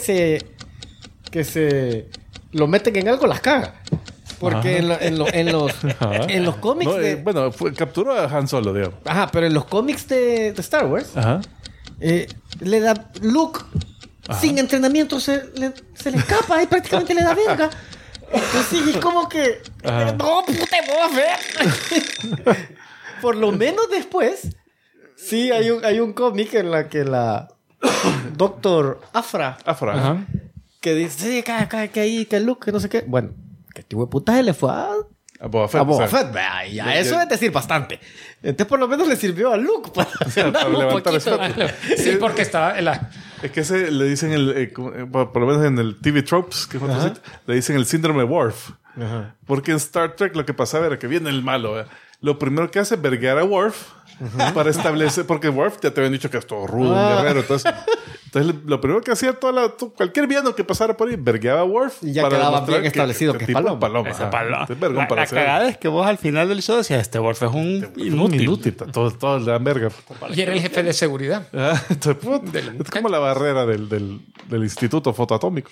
se lo meten en algo las caga. Porque en los cómics no, de... capturó a Han Solo, digamos. Ajá, pero en los cómics de Star Wars Ajá. le da Luke sin entrenamiento se le escapa y prácticamente le da verga. Entonces es como que no, puta, Boba Fett. Por lo menos después sí hay un cómic en la que la Doctor Afra Afra. que dice sí, que Luke, que no sé qué. Bueno, que tipo de puta se le fue a Boba Fett. Boba o sea, Fett, vea, ya eso es decir bastante. Entonces por lo menos le sirvió a Luke para para un levantar poquito. Sí, porque estaba en la... Es que ese le dicen por lo menos en el TV Tropes, que es otro sitio, le dicen el síndrome de Worf. Ajá. Porque en Star Trek lo que pasaba era que viene el malo. Lo primero que hace es verguear a Worf para establecer, porque Worf ya te habían dicho que es todo rudo, un guerrero. Entonces lo primero que hacía cualquier villano que pasara por ahí, vergueaba a Worf. Y ya para quedaba demostrar bien establecido que es tipo paloma. Ese ajá. palo. Entonces, vergón La para hacer- cagada es que vos al final del show decías, este Wolf es un Un inútil. Todos le dan verga. Y era el jefe de seguridad. Entonces, es como la barrera del Instituto Fotoatómico.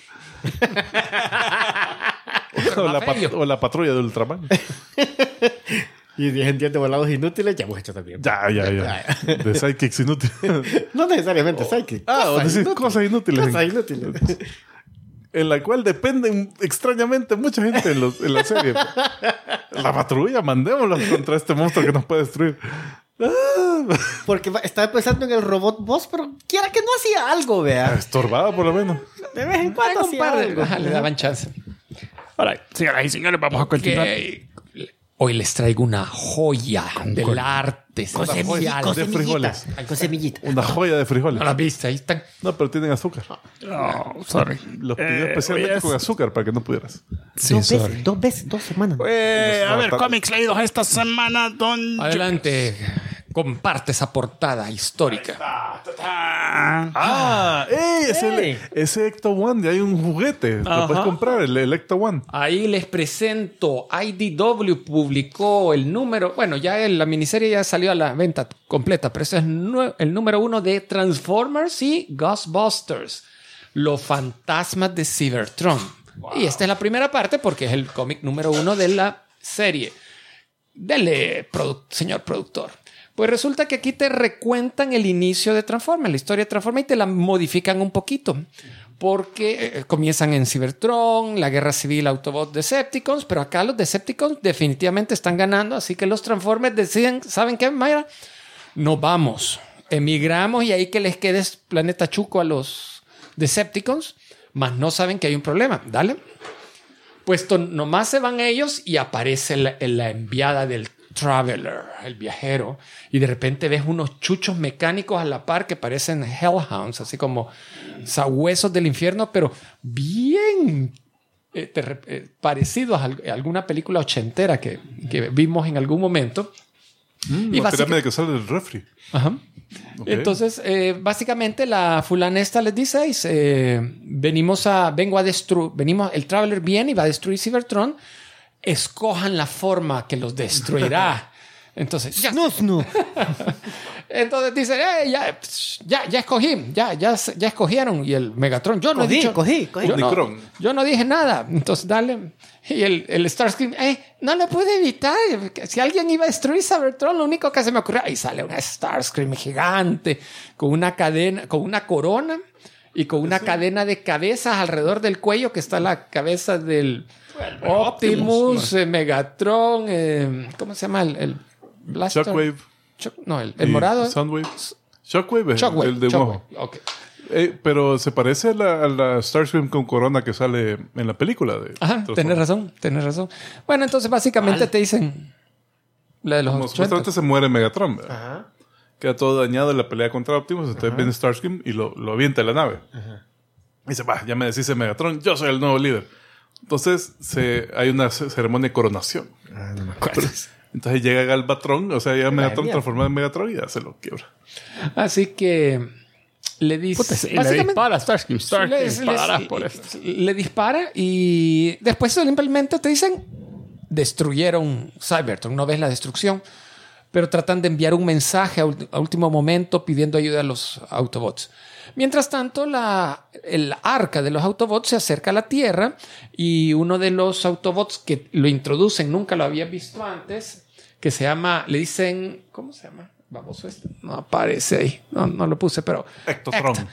o la patrulla de Ultraman. Y 10 de volados inútiles, ya hemos hecho también. Ya. De sidekicks inútiles. No necesariamente psychic. O decís cosas inútiles. Cosas inútiles. En la cual dependen extrañamente mucha gente en la serie. La patrulla, mandémoslos contra este monstruo que nos puede destruir. Porque estaba pensando en el robot boss, pero quiera que no hacía algo, vea. Estorbada por lo menos. De vez en cuando Un hacía par de... algo. Ajá, le daban chance. Ahora, señoras y señores, vamos a continuar. Hoy les traigo una joya del arte social. de frijoles. Con semillita. Una joya de frijoles. A la vista, ahí están. No, pero tienen azúcar. No, sorry. Los pidió especialmente con azúcar para que no pudieras. Sí, Dos veces, 2 semanas. a ver, cómics leídos esta semana, don... Adelante, comparte esa portada histórica. Ese Ecto One, ya hay un juguete. Lo puedes comprar, el Ecto One. Ahí les presento, IDW publicó el número, bueno, ya la miniserie ya salió a la venta completa, pero ese es el número 1 de Transformers y Ghostbusters, los fantasmas de Cybertron. Wow. Y esta es la primera parte porque es el cómic número 1 de la serie. Dele, señor productor. Pues resulta que aquí te recuentan el inicio de Transformers, la historia de Transformers, y te la modifican un poquito. Porque comienzan en Cybertron, la guerra civil, Autobots, Decepticons, pero acá los Decepticons definitivamente están ganando, así que los Transformers deciden, ¿saben qué, Mayra? Nos vamos, emigramos y ahí que les quede planeta Chuco a los Decepticons, mas no saben que hay un problema. Dale. Pues nomás se van ellos y aparece la enviada del Traveler, el viajero, y de repente ves unos chuchos mecánicos a la par que parecen Hellhounds, así como sabuesos del infierno, pero bien parecidos a alguna película ochentera que vimos en algún momento. Y básicamente que sale del refri. Ajá. Okay. Entonces, básicamente la fulana esta les dice, vengo a destruir, el Traveler viene y va a destruir Cybertron. escojan la forma que los destruirá. Entonces, ya. No. Entonces dice, ya escogí, ya escogieron. Y el Megatron, yo no he dicho. Cogí. Yo no dije nada. Entonces, dale. Y el Starscream, no lo pude evitar. Si alguien iba a destruir Cybertron, lo único que se me ocurrió, ahí sale una Starscream gigante con una cadena, con una corona y con una cadena de cabezas alrededor del cuello, que está la cabeza del Optimus, Megatron, ¿cómo se llama? El Blaster. Shockwave. El morado. Soundwave. Shockwave, el de un ojo. Okay. Pero se parece a la Starscream con corona que sale en la película. Ajá, tenés razón. Bueno, entonces básicamente te dicen la de los como 80. supuestamente se muere Megatron, ¿verdad? Ajá. Queda todo dañado en la pelea contra Optimus. Entonces viene Starscream y lo avienta a la nave. Ajá. Y dice, ya me decís Megatron, yo soy el nuevo líder. Entonces hay una ceremonia de coronación. No me acuerdo. Entonces llega Galvatron, o sea, ya Megatron mierda. transformado en Megatron y ya se lo quiebra. Así que le dice... le dispara a Starscream. Disparará por esto. Le dispara y después simplemente te dicen destruyeron Cybertron. No ves la destrucción, pero tratan de enviar un mensaje a último momento pidiendo ayuda a los Autobots. Mientras tanto, el arca de los Autobots se acerca a la Tierra y uno de los Autobots que lo introducen, nunca lo había visto antes, que se llama, le dicen, ¿cómo se llama? Vamos, no aparece ahí, no lo puse, pero... Ectotron.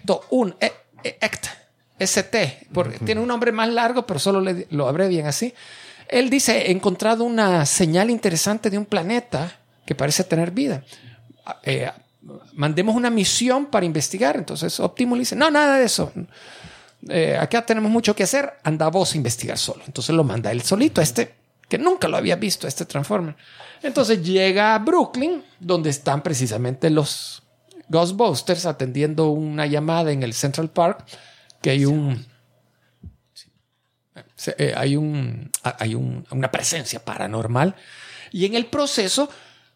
ST, porque tiene un nombre más largo, pero solo lo abrevian así. Él dice, he encontrado una señal interesante de un planeta que parece tener vida. Mandemos una misión para investigar. Entonces Optimus le dice, no, nada de eso. Acá tenemos mucho que hacer. Anda vos a investigar solo. Entonces lo manda él solito, que nunca lo había visto, este Transformer. Entonces llega a Brooklyn, donde están precisamente los Ghostbusters atendiendo una llamada en el Central Park, que hay una presencia paranormal. Y en el proceso,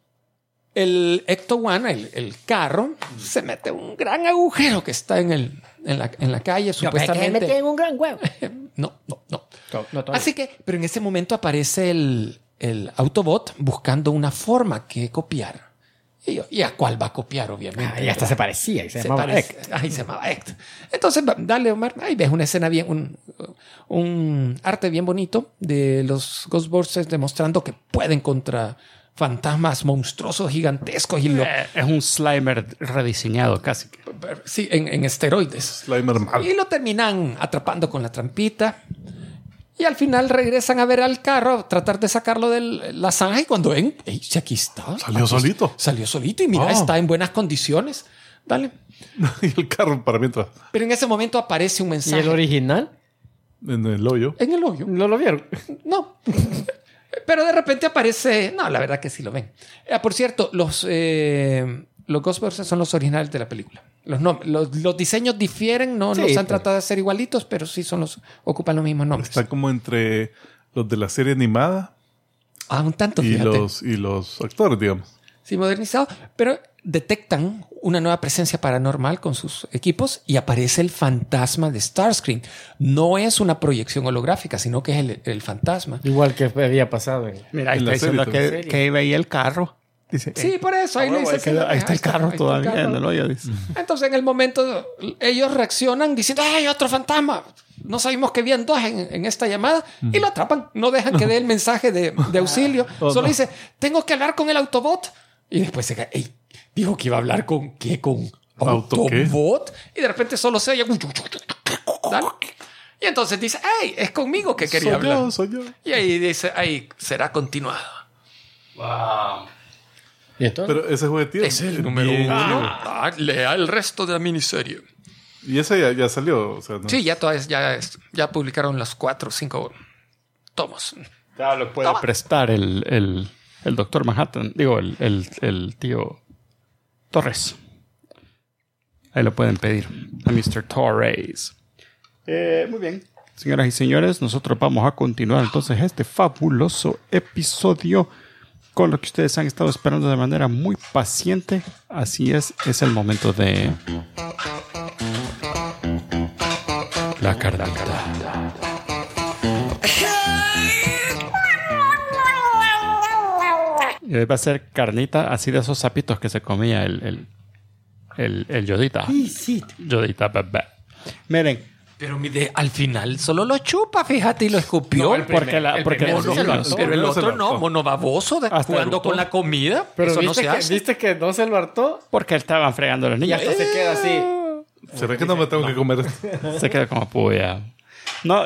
el Ecto-1, el carro, se mete en un gran agujero que está en la calle, supuestamente. Me metí en un gran huevo. No. Así que, pero en ese momento aparece el Autobot buscando una forma que copiar. ¿Y a cuál va a copiar, obviamente? Y hasta se parecía. Y se llamaba Ect. Se llamaba Ect. Entonces, dale, Omar. Ahí ves una escena bien, un arte bien bonito de los Ghostbusters demostrando que pueden contra fantasmas monstruosos, gigantescos. Es un Slimer rediseñado casi. Sí, en esteroides. Slimer mal. Y lo terminan atrapando con la trampita. Y al final regresan a ver al carro, tratar de sacarlo de la zanja. Y cuando ven, si aquí está. Salió solito. Salió solito y mira, está en buenas condiciones. Dale. Y el carro para mientras. Pero en ese momento aparece un ¿Y mensaje. el original? En el hoyo. En el hoyo. ¿No lo vieron? No. Pero de repente aparece... No, la verdad que sí lo ven. Por cierto, los Ghostbusters son los originales de la película. Los diseños difieren, no Sí, los han pero- tratado de hacer igualitos, pero sí ocupan los mismos nombres. Está como entre los de la serie animada Un tanto, y fíjate. los actores, digamos. Sí, modernizado. Pero detectan una nueva presencia paranormal con sus equipos y aparece el fantasma de Starscream. No es una proyección holográfica, sino que es el fantasma. Igual que había pasado en... Mira, ahí En está la diciendo serie que veía el carro. Dice, Sí, por eso. Ahí le dice, ahí está el carro ahí está el todavía carro. en el hoyo. Dice. Entonces, en el momento, ellos reaccionan diciendo, ¡ay, otro fantasma! No sabíamos que habían dos en esta llamada. Y lo atrapan. No dejan que dé el mensaje de auxilio. Solo dice, tengo que hablar con el Autobot. Y después se cae. Ey, dijo que iba a hablar con ¿qué? ¿Con ¿Auto qué? Autobot? Y de repente solo se oye... ¿Dale? Y entonces dice, ¡ay, es conmigo que quería hablar! Soy yo. Y ahí dice, ¡ay, será continuado! ¿Y entonces? Pero ese juguetito Es el número bien 1. chido. Lea el resto de la miniserie. Y ese ya salió. O sea, ¿no? Sí, ya publicaron los 4 o 5 tomos. Ya lo puede prestar el Doctor Manhattan. Digo, el tío Torres. Ahí lo pueden pedir a Mr. Torres. Muy bien. Señoras y señores, nosotros vamos a continuar entonces este fabuloso episodio con lo que ustedes han estado esperando de manera muy paciente. Así es el momento de... la carta. Y hoy va a ser carnita así de esos sapitos que se comía el Yodita. Sí. Yodita bebé. Miren. Pero al final solo lo chupa, fíjate, y lo escupió. No, porque pero el otro no, hartó. mono baboso, Hasta jugando eructó. con la comida. Pero eso no se hace. ¿viste que no se lo hartó? Porque estaban fregando a los Y niños. hasta se queda así. ¿Será que no me tengo que comer esto? Se queda como puya. No,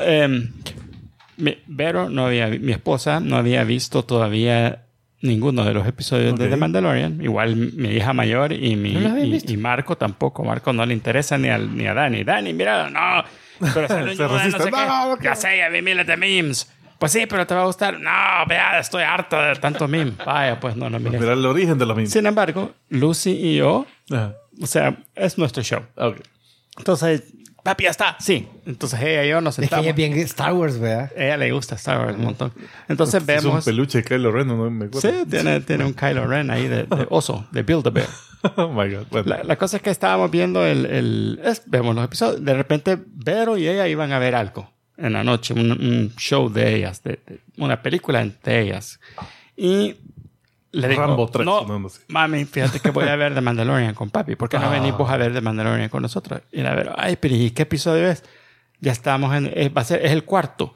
Vero mi esposa, no había visto todavía ninguno de los episodios de The Mandalorian. Igual mi hija mayor y y Marco tampoco. Marco no le interesa ni a Dani. Dani, mira, no. Pero Se resiste. no sé qué. Ya sé, ya vi miles de memes. Pues sí, pero te va a gustar. No, vea, estoy harto de tanto meme. Vaya, pues no mires. Mira el origen de los mismos. Sin embargo, Lucy y yo, Ajá. o sea, es nuestro show. Ok. Entonces, papi, ya está. Sí. Entonces ella y yo nos Es que sentamos. ella es bien Star Wars, ¿verdad? A ella le gusta Star Wars un montón. Entonces Es un vemos... peluche de Kylo Ren, no me acuerdo. Sí, tiene un Kylo Ren ahí de oso, de Build-A-Bear. Oh my God. Bueno. La cosa es que estábamos viendo vemos los episodios. De repente, Vero y ella iban a ver algo en la noche, un show de ellas, una película de ellas. Y le digo, Rambo 3. no sé. Mami, fíjate que voy a ver The Mandalorian con papi. ¿Por qué no venís vos a ver The Mandalorian con nosotros? Y la Vero, ay, pero ¿y qué episodio es? Ya estamos es el cuarto.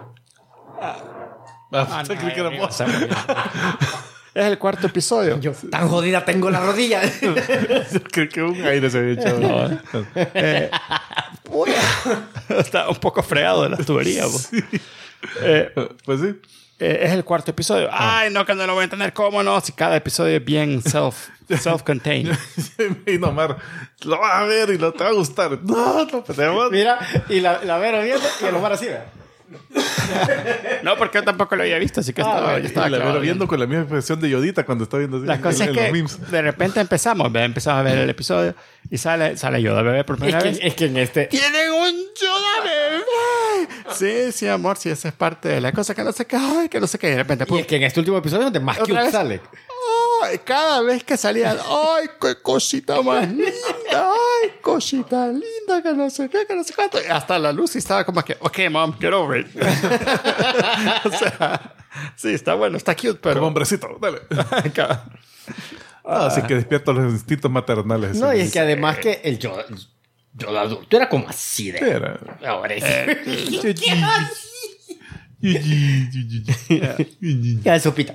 Usted cree que era vos. Es el cuarto episodio. Yo, tan jodida tengo la rodilla. Yo creo que un aire se había echado. No, uy, está un poco fregado de las tuberías. Pues. Pues sí. Es el cuarto episodio. Ay, no, que no lo voy a entender. ¿Cómo no? Si cada episodio es bien self-contained. Y Omar, lo vas a ver y te va a gustar. No, pues Mira, y la Vero viendo y el Omar así, ¿verdad? No, porque yo tampoco lo había visto, así que estaba y la clavado Vero viendo con la misma expresión de Yodita cuando está viendo así. La cosa es en que los memes. de repente empezamos a ver el episodio y sale Yoda bebé por primera vez. Es que en este... ¡Tienen un Yoda bebé! Sí, amor, sí, esa es parte de la cosa que no sé qué. Ay, que no sé qué. Y de repente, Y pum. es que en este último episodio es donde más ¿Otra cute vez? sale. Ay, cada vez que salía, ¡ay, qué cosita más linda! ¡Ay, cosita linda! Que no sé qué, que no sé cuánto. Y hasta la Lucy estaba como que, ok, mom, get over it. O sea, sí, está bueno, está cute, pero... Como hombrecito, dale. Así que despierta los instintos maternales. No, y es que además que el Yoda adulto era como así de... Era. Ahora Ya el sopita.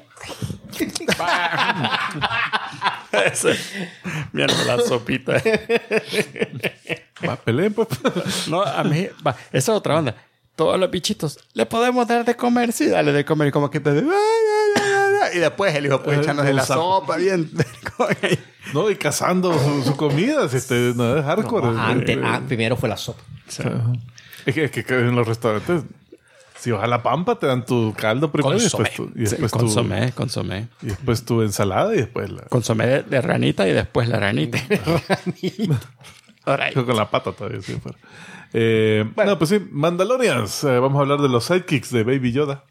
Mierda, la sopita. Va, peleen, pues. No, a mí, esa es otra onda. Todos los bichitos, ¿le podemos dar de comer? Sí, dale de comer. Y como que te... Y después el hijo puede echarnos de la sopa bien. No, y cazando su comida. No es hardcore. Primero fue la sopa. Es que en los restaurantes, si vas a la pampa, te dan tu caldo primero Consomé. y después tu ensalada y después la... Consomé de ranita y después la ranita. Alright. Con la pata todavía. Sí, bueno, pues sí, Mandalorians. Vamos a hablar de los sidekicks de Baby Yoda.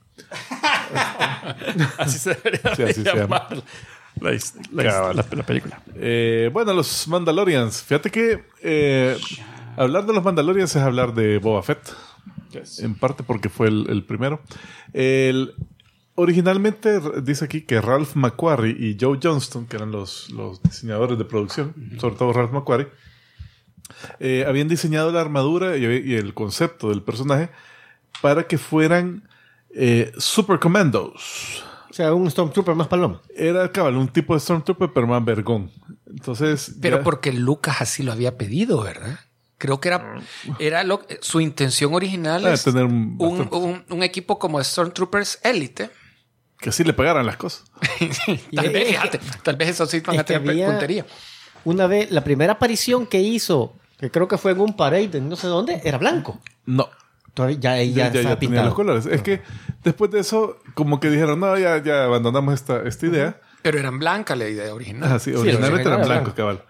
Así se debería Sí, así se llamar la película. Bueno, los Mandalorians. Fíjate que hablar de los Mandalorians es hablar de Boba Fett. Yes. En parte porque fue el primero. Originalmente dice aquí que Ralph McQuarrie y Joe Johnston, que eran los diseñadores de producción, sobre todo Ralph McQuarrie, habían diseñado la armadura y el concepto del personaje para que fueran Super Commandos. O sea, un Stormtrooper más paloma. Era, cabal, un tipo de Stormtrooper, pero más vergón. Entonces... Pero ya... porque Lucas así lo había pedido, ¿verdad? Creo que era su intención original es tener un equipo como Stormtroopers Elite. Que así le pagaran las cosas. Tal vez eso sí van a tener puntería. Una vez, la primera aparición que hizo, que creo que fue en un parade en no sé dónde, era blanco. No. Todavía ya tenía pintado los colores. Es que después de eso, como que dijeron, no, ya abandonamos esta idea. Pero eran blancas la idea original. Sí, originalmente eran blancos, cabal.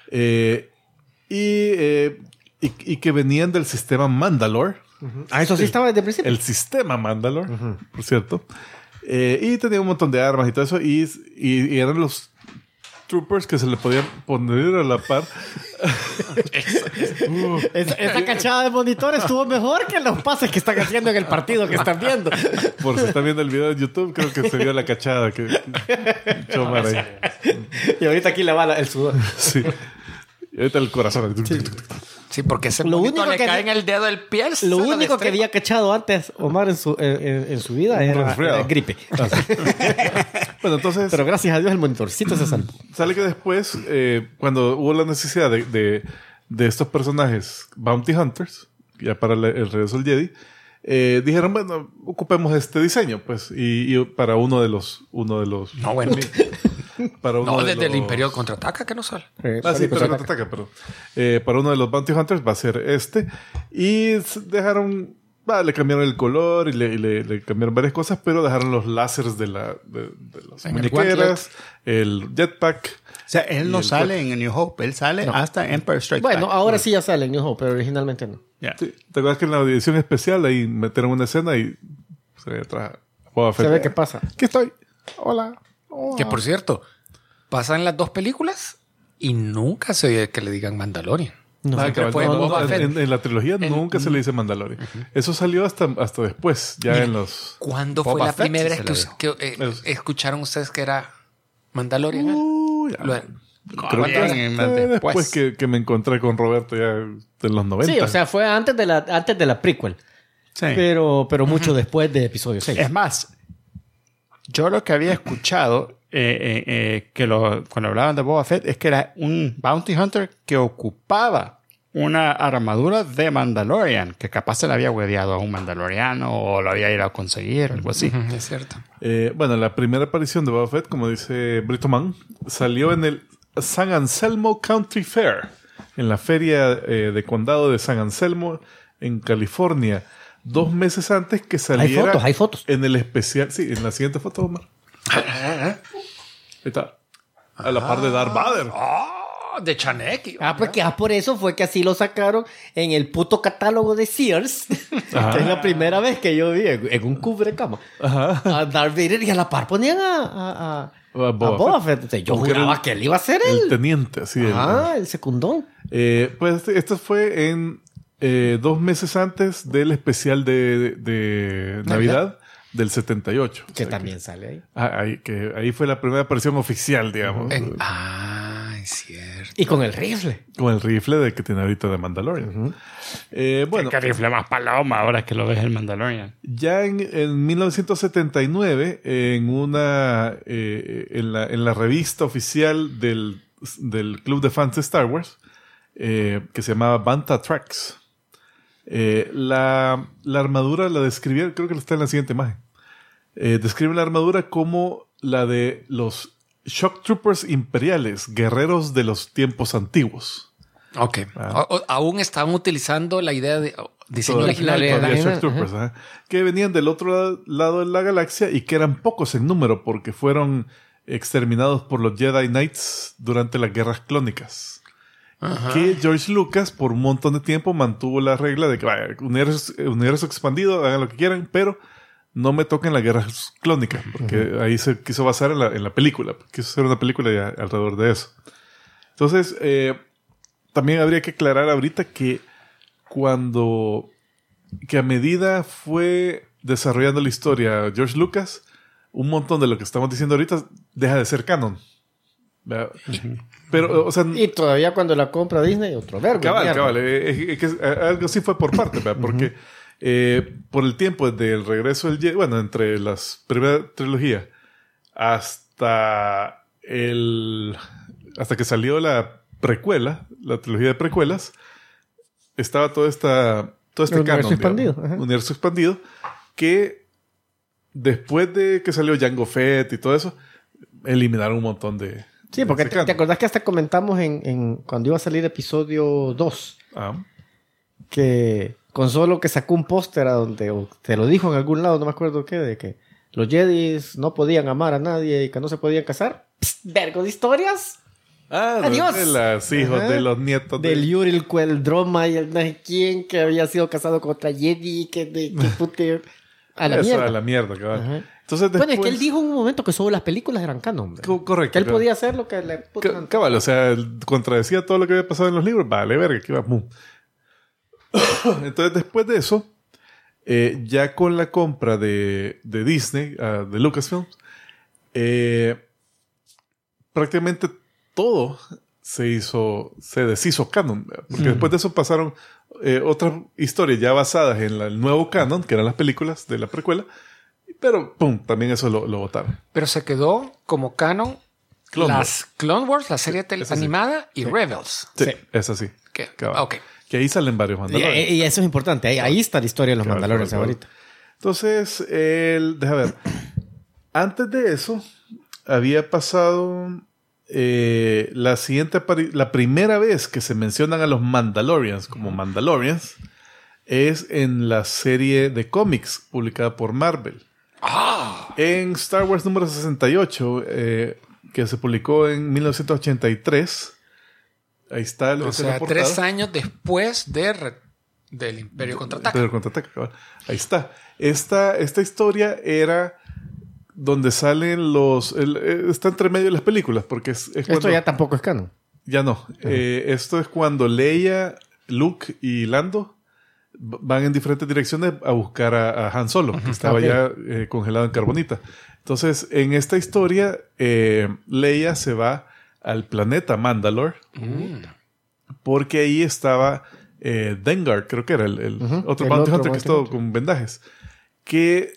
Y que venían del sistema Mandalore. Eso sí estaba desde el principio. El sistema Mandalore, por cierto. Y tenía un montón de armas y todo eso. Y eran los Troopers que se le podían poner a la par. Esa cachada de monitor estuvo mejor que los pases que están haciendo en el partido que están viendo. Por si están viendo el video de YouTube, creo que se vio la cachada que echó Omar ahí. Y ahorita aquí le va el sudor. Sí. Y ahorita el corazón. Sí, porque ese Lo monito único le que cae en el dedo del pie. Lo único que había cachado antes Omar en su vida era gripe. Bueno, entonces... Pero gracias a Dios el monitorcito se salvó. Sale que después, cuando hubo la necesidad de estos personajes Bounty Hunters, ya para el regreso del Jedi, dijeron, bueno, ocupemos este diseño, pues, y para uno de los... No, bueno. Para uno No, de desde el los- Imperio contraataca, que no sale. sí, pero contraataca, pero para uno de los Bounty Hunters va a ser este. Y dejaron... le cambiaron el color y le cambiaron varias cosas, pero dejaron los láseres de las En el muñequeras, el jetpack. O sea, él no sale en New Hope, él sale hasta Empire Strikes Bueno, Back. ahora sí ya sale en New Hope, pero originalmente no. Ya. Sí, ¿te acuerdas que en la edición especial ahí metieron una escena y se ve atrás Boba Fett? Se ve qué pasa. Aquí estoy. Hola. Que por cierto, pasan las dos películas y nunca se oye que le digan Mandalorian. Siempre fue Boba Fett. En la trilogía nunca se le dice Mandalorian. Eso salió hasta después, ya en los... ¿Cuándo Boba fue la Fett primera sí vez se le que escucharon ustedes que era Mandalorian? Ya. Creo que después que me encontré con Roberto ya en los 90. Sí, o sea, fue antes de la prequel. Sí. Pero mucho después de episodio 6. Es más, yo lo que había escuchado cuando hablaban de Boba Fett es que era un bounty hunter que ocupaba una armadura de Mandalorian, que capaz se la había hueveado a un mandaloriano o lo había ido a conseguir, algo así. Ujú, es cierto. Bueno, la primera aparición de Boba Fett, como dice Brito Man, salió en el San Anselmo Country Fair, en la feria de condado de San Anselmo, en California, 2 meses antes que saliera... Hay fotos. En el especial... Sí, en la siguiente foto, Omar. Ahí está. A la par de Darth Vader. Oh, de Chaneki. Porque por eso fue que así lo sacaron en el puto catálogo de Sears. Que es la primera vez que yo vi en un cubrecama. A Darth Vader y a la par ponían a Boba Fett. Entonces, yo Porque era juraba que él iba a ser El él. teniente, así. El secundón. Pues esto fue en 2 meses antes del especial de Navidad del 78. Que también sale ahí. Ahí fue la primera aparición oficial, digamos. Es cierto. Y con el rifle. Con el rifle que tiene ahorita de Mandalorian. Bueno, ¿Qué rifle más paloma ahora que lo ves el Mandalorian? ya en 1979, en la revista oficial del Club de Fans de Star Wars, que se llamaba Banta Tracks, la armadura la describieron, creo que está en la siguiente imagen. Describe la armadura como la de los Shock Troopers imperiales, guerreros de los tiempos antiguos. Ok. Aún estaban utilizando la idea de diseño Todavía- original. todavía ¿verdad? Shock Troopers, ajá. Que venían del otro lado de la galaxia y que eran pocos en número porque fueron exterminados por los Jedi Knights durante las guerras clónicas. Que George Lucas por un montón de tiempo mantuvo la regla de que vaya, universo expandido, hagan lo que quieran, pero no me toquen las guerras clónicas, porque ahí se quiso basar en la película. Quiso hacer una película ya alrededor de eso. Entonces, también habría que aclarar ahorita que a medida fue desarrollando la historia George Lucas, un montón de lo que estamos diciendo ahorita deja de ser canon. ¿Verdad? Pero, o sea... Y todavía cuando la compra Disney, otro verbo. Cabal. Algo así fue por parte, ¿verdad? Porque por el tiempo desde el regreso del Jedi, bueno, entre las primeras trilogías hasta que salió la precuela, la trilogía de precuelas, estaba todo este Universo canon, expandido, digamos, ajá. universo expandido, que después de que salió Jango Fett y todo eso, eliminaron un montón de... Sí, porque de ese canon. te acordás que hasta comentamos cuando iba a salir episodio 2, que con solo que sacó un póster a donde, o te lo dijo en algún lado, no me acuerdo qué, de que los Jedis no podían amar a nadie y que no se podían casar. Vergo de historias. Adiós. De los hijos, Ajá. de los nietos. Del Yuril Queldroma y el no sé quién que había sido casado con otra Jedi, que puto... A la Eso, mierda. a la mierda, cabal. Ajá. Entonces, después, Bueno, es que él dijo en un momento que solo las películas eran canon. hombre. correcto. Que él claro. podía hacer lo que le puso en- Cabal, o sea, él contradecía todo lo que había pasado en los libros. Vale, verga, que iba. Pum. Entonces, después de eso, ya con la compra de Disney, de Lucasfilms, prácticamente todo se deshizo canon. ¿Verdad? Porque después de eso pasaron otras historias ya basadas en el nuevo canon, que eran las películas de la precuela, pero pum, también eso lo botaron. Pero se quedó como canon Clone las Clone Wars, la serie Esa sí. animada y Rebels. Sí, es así. ¿Qué? Cabal. Ah, ok. Que ahí salen varios Mandalorians. Y eso es importante. Ahí está la historia de los Cabal, Mandalorians cabal, ahorita. Entonces, deja ver. Antes de eso, había pasado la primera vez que se mencionan a los Mandalorians como Mandalorians es en la serie de cómics publicada por Marvel. En Star Wars número 68, que se publicó en 1983. Ahí está. O sea, 3 años después del Imperio Contraataca. Pero contraataca, cabal. Ahí está. Esta historia era donde salen está entre medio de las películas, porque es Esto cuando, ya tampoco es canon. ya no. Esto es cuando Leia, Luke y Lando van en diferentes direcciones a buscar a Han Solo, que estaba ya congelado en carbonita. Entonces, en esta historia, Leia se va al planeta Mandalore, porque ahí estaba Dengar, creo que era el otro El Bounty otro Hunter que es todo Bounty Hunter. con vendajes, que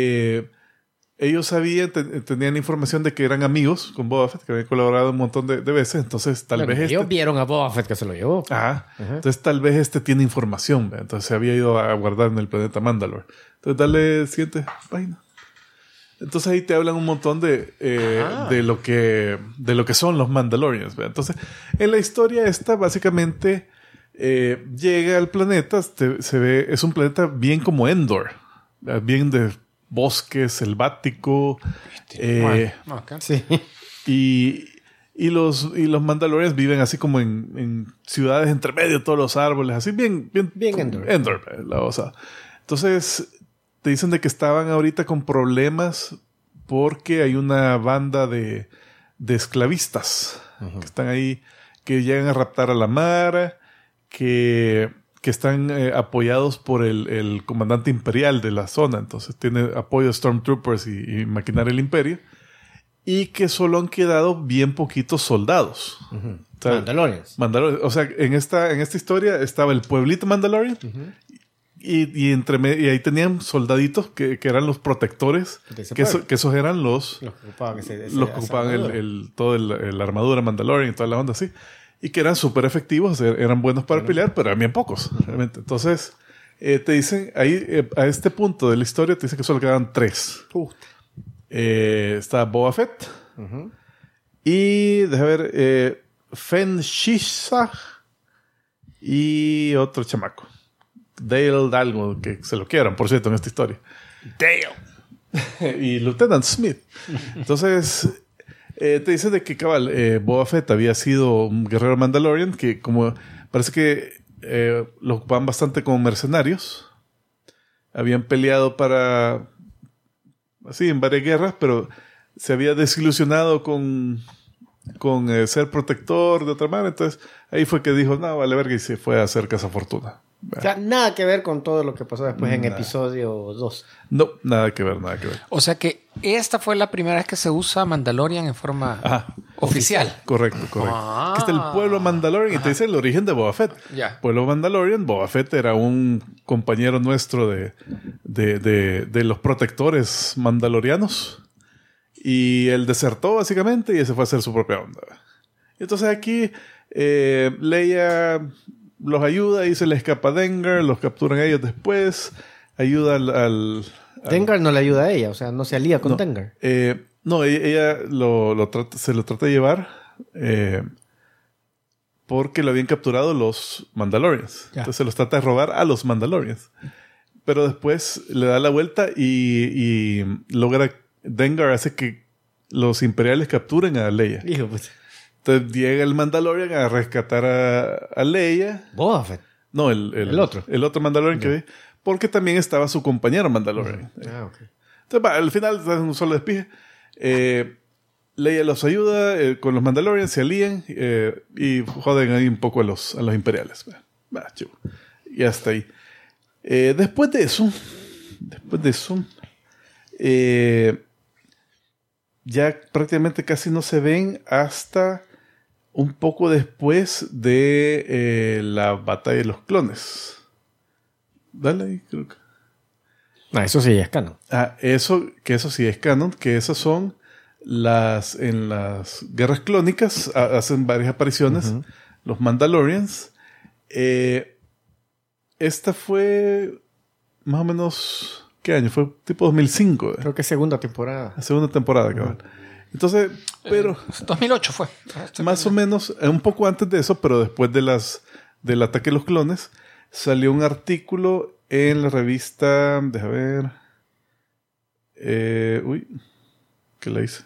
ellos sabían, tenían información de que eran amigos con Boba Fett, que habían colaborado un montón de veces, entonces tal Bueno, vez ellos vieron a Boba Fett que se lo llevó. Ajá. Entonces tal vez tiene información, ¿verdad? Entonces se había ido a guardar en el planeta Mandalore. Entonces dale siguiente página. Entonces ahí te hablan un montón de lo que son los Mandalorians, ¿verdad? Entonces en la historia esta básicamente llega al planeta, se ve, es un planeta bien como Endor, ¿verdad? Bien de bosque selvático, Ok. Sí. y los Mandalorians viven así como en ciudades entre medio de todos los árboles, así bien Endor. Endor, o sea. Entonces te dicen de que estaban ahorita con problemas porque hay una banda de esclavistas que están ahí, que llegan a raptar a la Mara, que están apoyados por el comandante imperial de la zona. Entonces tiene apoyo de Stormtroopers y maquinaria del imperio. Y que solo han quedado bien poquitos soldados. O sea, Mandalorians. O sea, en esta historia estaba el pueblito Mandalorian. Y ahí tenían soldaditos que eran los protectores. De ese Que pueblo. esos eran los Los que ocupaban los que ocupaban toda la armadura Mandalorian y toda la onda así. Y que eran súper efectivos, eran buenos para pelear, pero eran bien pocos, realmente. Entonces, te dicen, ahí, a este punto de la historia, te dicen que solo quedaban 3. Está Boba Fett. Y, déjame ver, Fen Shishah y otro chamaco. Dale algo, que se lo quieran, por cierto, en esta historia. Dale. Y Lieutenant Smith. Entonces, te dice de que cabal, Boba Fett había sido un guerrero Mandalorian que como parece que lo ocupaban bastante como mercenarios. Habían peleado así en varias guerras, pero se había desilusionado con ser protector de otra manera. Entonces ahí fue que dijo, no, vale verga, y se fue a hacer cazafortuna. O sea, nada que ver con todo lo que pasó después en Nada. episodio 2. No, nada que ver, nada que ver. O sea que esta fue la primera vez que se usa Mandalorian en forma Ajá. oficial. Correcto. Ah. Aquí está el pueblo Mandalorian y te dice el origen de Boba Fett. Ya. Pueblo Mandalorian, Boba Fett era un compañero nuestro de los protectores mandalorianos. Y él desertó básicamente y se fue a hacer su propia onda. Y entonces aquí Leia los ayuda y se le escapa a Dengar, los capturan a ellos después, ayuda al Dengar no le ayuda a ella, o sea, no se alía con no, Dengar. no, ella se lo trata de llevar porque lo habían capturado los Mandalorians. Ya. Entonces se los trata de robar a los Mandalorians. Pero después le da la vuelta y logra... Dengar hace que los imperiales capturen a Leia. Hijo, pues. Entonces llega el Mandalorian a rescatar a Leia. Boba Fett. No, el otro. El otro Mandalorian que ve. Porque también estaba su compañero Mandalorian. Ah, ok. Entonces, al final es un solo despije. Leia los ayuda con los Mandalorians, se alían y joden ahí un poco a los imperiales. Chivo. Y hasta ahí. Después de eso, ya prácticamente casi no se ven hasta un poco después de la batalla de los clones. Dale ahí, creo que. Eso sí es canon. Eso sí es canon, que esas son en las guerras clónicas hacen varias apariciones, los Mandalorians. Esta fue más o menos, ¿qué año? Fue tipo 2005. Creo que es segunda temporada. La segunda temporada, cabal. Entonces, pero 2008 fue. más o menos, un poco antes de eso, pero después del ataque de los clones, salió un artículo en la revista, déjame ver. ¿Qué la hice?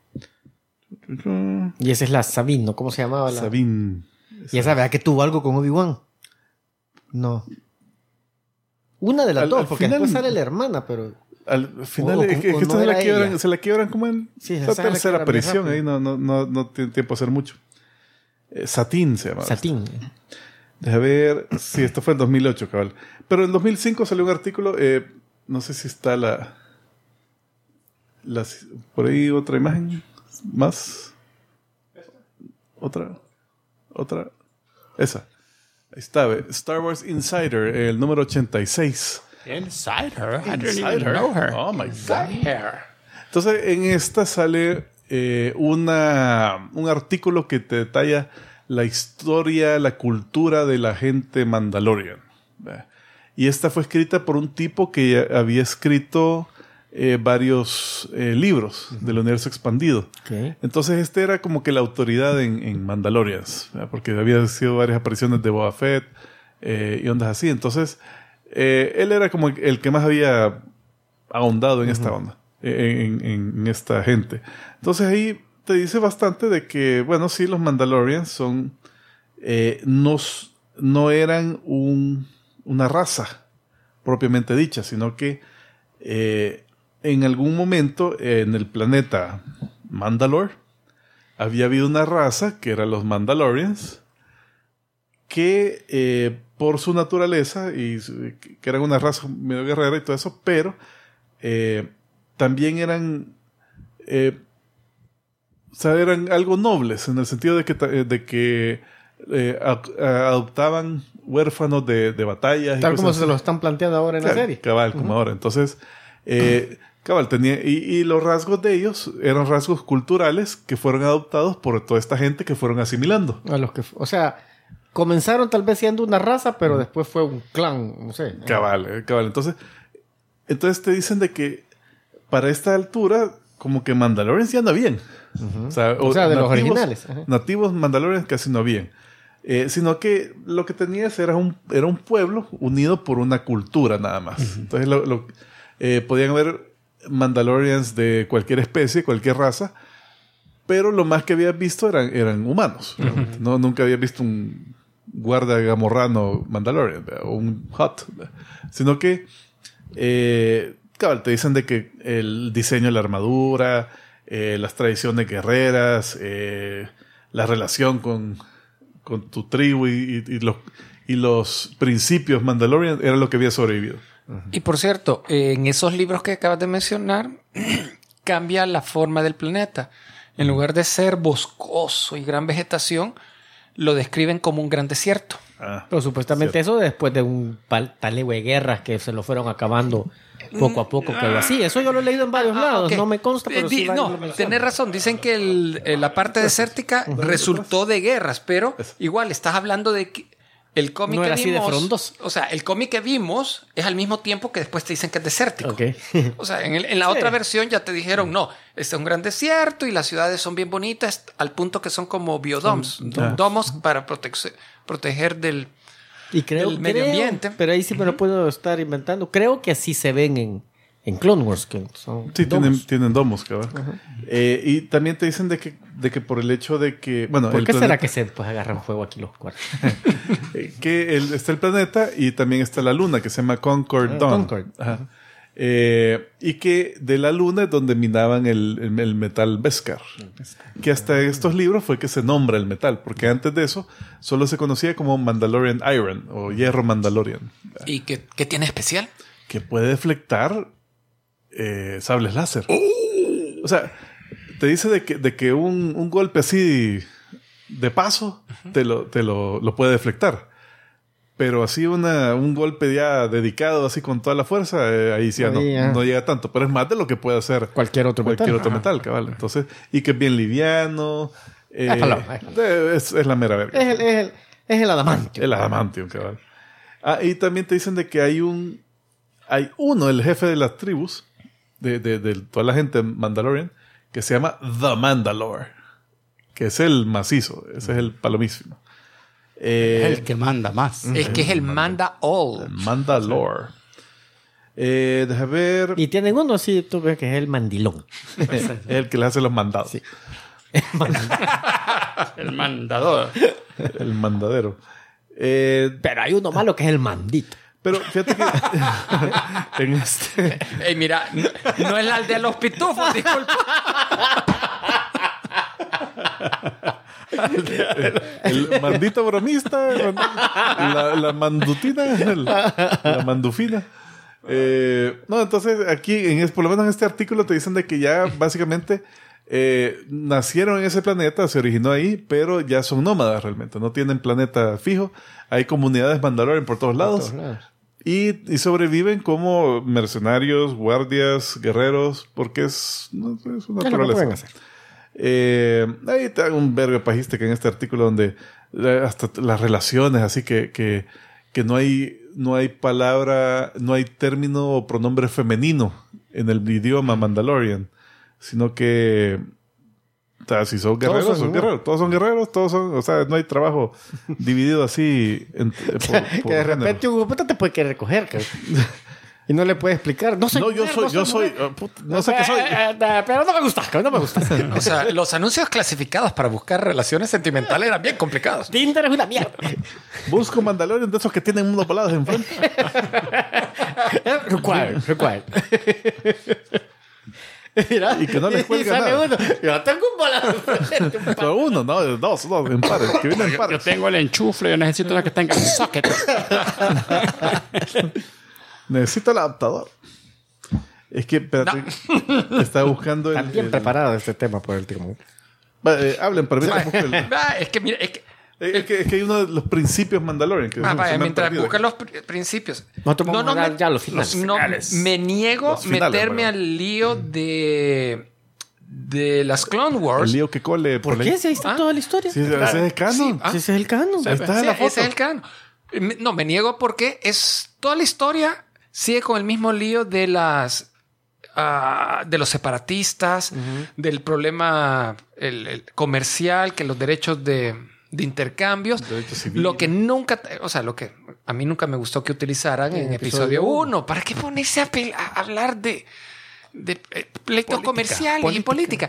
Y esa es la Sabine, ¿no? ¿Cómo se llamaba? Sabine. Y esa, ¿verdad que tuvo algo con Obi-Wan? No. Una de las dos, porque final, después sale la hermana, pero... Al final, o es que no se la quiebran como en la tercera aparición. Ahí no tiene tiempo a hacer mucho. Satine se llama. Satine. Deja ver si esto fue en 2008, cabal. Pero en 2005 salió un artículo, no sé si está por ahí otra imagen más. Otra. Esa. Ahí está, Star Wars Insider, el número 86. Insider. I didn't even know her. Oh my God. That hair. Entonces, en esta sale un artículo que te detalla la historia, la cultura de la gente Mandalorian. Y esta fue escrita por un tipo que había escrito varios libros del universo expandido. Okay. Entonces este era como que la autoridad en Mandalorians, ¿verdad? Porque había sido varias apariciones de Boba Fett y ondas así. Entonces él era como el que más había ahondado en esta onda, en esta gente. Entonces ahí te dice bastante de que, bueno, sí, los Mandalorians son no eran una raza propiamente dicha, sino que en algún momento en el planeta Mandalore había habido una raza que eran los Mandalorians que por su naturaleza y que eran una raza medio guerrera y todo eso, pero también eran eran algo nobles en el sentido de que adoptaban huérfanos de batallas. Tal como se lo están planteando ahora en la serie. Cabal, como ahora. Entonces, cabal, tenía... Y los rasgos de ellos eran rasgos culturales que fueron adoptados por toda esta gente que fueron asimilando. O sea, comenzaron tal vez siendo una raza, pero después fue un clan, no sé. Cabal. Entonces te dicen de que para esta altura, como que Mandalorians ya no habían. O sea, de los originales. Nativos Mandalorians casi no habían. Sino que lo que tenías era un pueblo unido por una cultura nada más. Entonces podían haber Mandalorians de cualquier especie, cualquier raza, pero lo más que habías visto eran humanos. Nunca habías visto un guarda gamorrano Mandalorian o un Hutt, sino que cabal, te dicen de que el diseño de la armadura, las tradiciones guerreras, la relación con tu tribu y los principios Mandalorian era lo que había sobrevivido. Y por cierto, en esos libros que acabas de mencionar, cambia la forma del planeta. En lugar de ser boscoso y gran vegetación, lo describen como un gran desierto. Pero supuestamente eso después de un talego de guerras que se lo fueron acabando poco a poco. Pero así, eso yo lo he leído en varios lados. Okay. No me consta, pero sí tenés razón. Dicen que la parte desértica resultó de guerras, pero igual estás hablando de que el cómic no era que así vimos, de frondoso. O sea, el cómic que vimos es al mismo tiempo que después te dicen que es desértico. Okay. O sea, en la otra versión ya te dijeron, no, este es un gran desierto y las ciudades son bien bonitas al punto que son como biodomes, domos para proteger del medio ambiente. Pero ahí sí me lo puedo estar inventando. Creo que así se ven en Clone Wars. Que son sí, domos. tienen domos, cabrón. Y también te dicen de que por el hecho de que... Bueno, ¿por qué será que se pues, agarran fuego aquí los cuartos? Que está el planeta y también está la luna que se llama Concord Dawn. Concord. Ajá. Y que de la luna es donde minaban el metal Beskar. Que hasta estos libros fue que se nombra el metal, porque antes de eso solo se conocía como Mandalorian Iron o hierro Mandalorian. ¿Y qué tiene especial? Que puede deflectar sables láser. O sea, te dice de que un golpe así de paso te lo puede deflectar. Pero así un golpe ya dedicado así con toda la fuerza, ahí sí no llega tanto. Pero es más de lo que puede hacer Cualquier otro metal, cabal. Entonces, y que es bien liviano. Es la mera verga. Es el adamantium. El adamantium, cabal. Y también te dicen de que hay uno, el jefe de las tribus, de toda la gente Mandalorian, que se llama The Mandalore, que es el macizo, ese es el palomísimo. Es el que manda más. Es que es el Manda All. El Mandalore. Deja ver. Y tienen uno, sí, tú ves que es el mandilón. El que le hace los mandados. Sí. El mandador. El mandadero. Pero hay uno malo que es el mandito. Pero fíjate que en este... Ey, mira, no es la aldea de los pitufos, disculpa. El mandito bromista, la mandutina, la mandufina. No, entonces aquí, por lo menos en este artículo te dicen de que ya básicamente nacieron en ese planeta, se originó ahí, pero ya son nómadas realmente, no tienen planeta fijo. Hay comunidades Mandalorian por todos lados. Y sobreviven como mercenarios, guardias, guerreros, porque es una naturaleza. Ahí te hago un verbo pajiste que en este artículo donde hasta las relaciones, así que no hay palabra, no hay término o pronombre femenino en el idioma Mandalorian, sino que o sea, si son guerreros, son guerreros. Todos son guerreros, o sea, no hay trabajo dividido así por que de repente un puta te puede querer recoger, y no le puede explicar. No sé qué soy. Pero no me gusta, no me gusta. O sea, los anuncios clasificados para buscar relaciones sentimentales eran bien complicados. Tinder es una mierda. Busco Mandalorian de esos que tienen unos volados enfrente. Required. Mira, y que no les cuelga nada. Uno. Yo tengo un volado. Pero uno, no, dos, en pares, que vienen en pares. Yo tengo el enchufle, yo necesito una que tenga el socket. Necesito el adaptador. Es que, espérate, está buscando Están bien preparado este tema por el tiempo. Hablen, permítanme. Es que mira, es que hay uno de los principios Mandalorian. Que mientras buscan los principios. Ya los finales. Me niego a meterme al lío de las Clone Wars. El lío que cole. ¿Por qué? Si ahí está toda la historia. Sí, ese es el canon. Sí, ese es el canon. Ahí está la foto. Ese es el canon. No, me niego porque toda la historia sigue con el mismo lío de de los separatistas, del problema el comercial, que los derechos de intercambios. Lo que nunca, lo que a mí nunca me gustó que utilizaran en episodio 1. ¿Para qué ponerse a hablar de pleito comercial y política?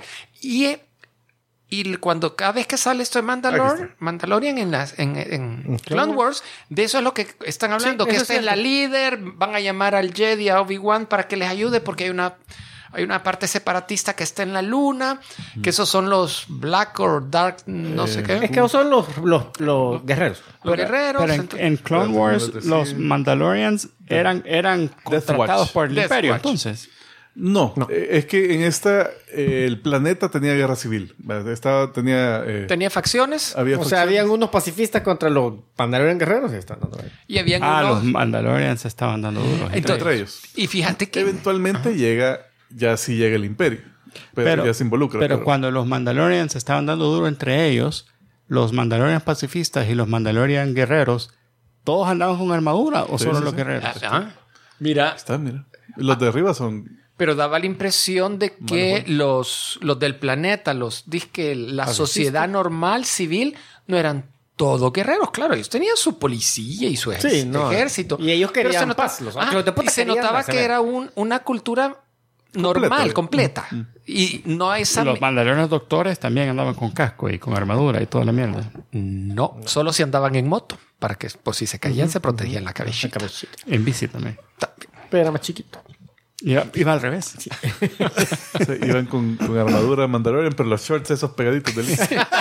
Y cuando cada vez que sale esto de Mandalorian en Clone Wars, de eso es lo que están hablando, que esta es la líder, van a llamar al Jedi, a Obi-Wan para que les ayude porque hay una parte separatista que está en la luna, que esos son los Black or Dark, no sé qué. Es que son los guerreros. Los guerreros. Pero en Clone Wars, los Mandalorians eran contratados por el Imperio, entonces. No, es que en esta el planeta tenía guerra civil. Tenía facciones. Habían unos pacifistas contra los Mandalorian guerreros. Y habían unos... los Mandalorians se estaban dando duro entre ellos. Y fíjate que eventualmente llega el Imperio, pero ya se involucra. Pero cuando los Mandalorians se estaban dando duro entre ellos, los Mandalorian pacifistas y los Mandalorian guerreros, ¿todos andaban con armadura o solo los guerreros? Mira. Los de arriba son... Pero daba la impresión de que los del planeta, la sociedad normal, civil, no eran todos guerreros. Claro, ellos tenían su policía y su ejército. Y ellos querían paz. Y se notaba que era una cultura normal, completa. Y no esa... Los Mandalorianos doctores también andaban con casco y con armadura y toda la mierda. No, solo si andaban en moto. Para que, por si se caían, se protegían la cabecita. En bici también. Pero era más chiquito. Iba al revés. Sí, iban con armadura Mandalorian, pero los shorts esos pegaditos del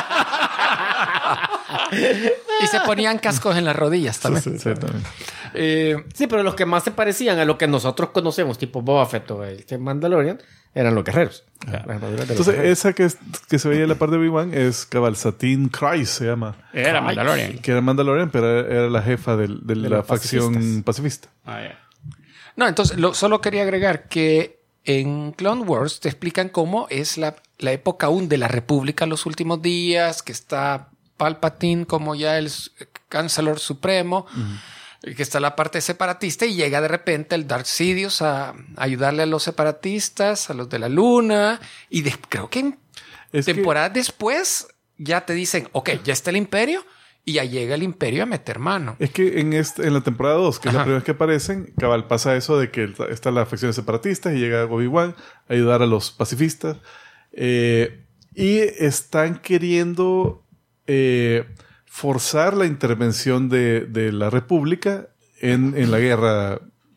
Y se ponían cascos en las rodillas también. Sí, también. Sí, pero los que más se parecían a lo que nosotros conocemos, tipo Boba Fett o el Mandalorian, eran los guerreros. Las armaduras de los Entonces, guerreros. esa que se veía en la parte de Obi-Wan es Cabal Satine Kryze, se llama. Era Mandalorian. Que era Mandalorian, pero era la jefa de la los facción pacifista. No, entonces solo quería agregar que en Clone Wars te explican cómo es la época aún de la República, los últimos días, que está Palpatine como ya el Chancellor Supremo, que está la parte separatista y llega de repente el Darth Sidious a ayudarle a los separatistas, a los de la Luna, y creo que temporadas después ya te dicen, ok, ya está el Imperio, y ya llega el Imperio a meter mano. Es que en la temporada 2, que es la primera vez que aparecen, cabal pasa eso de que está la facción de separatistas y llega Obi-Wan a ayudar a los pacifistas. Y están queriendo forzar la intervención de la República en la guerra,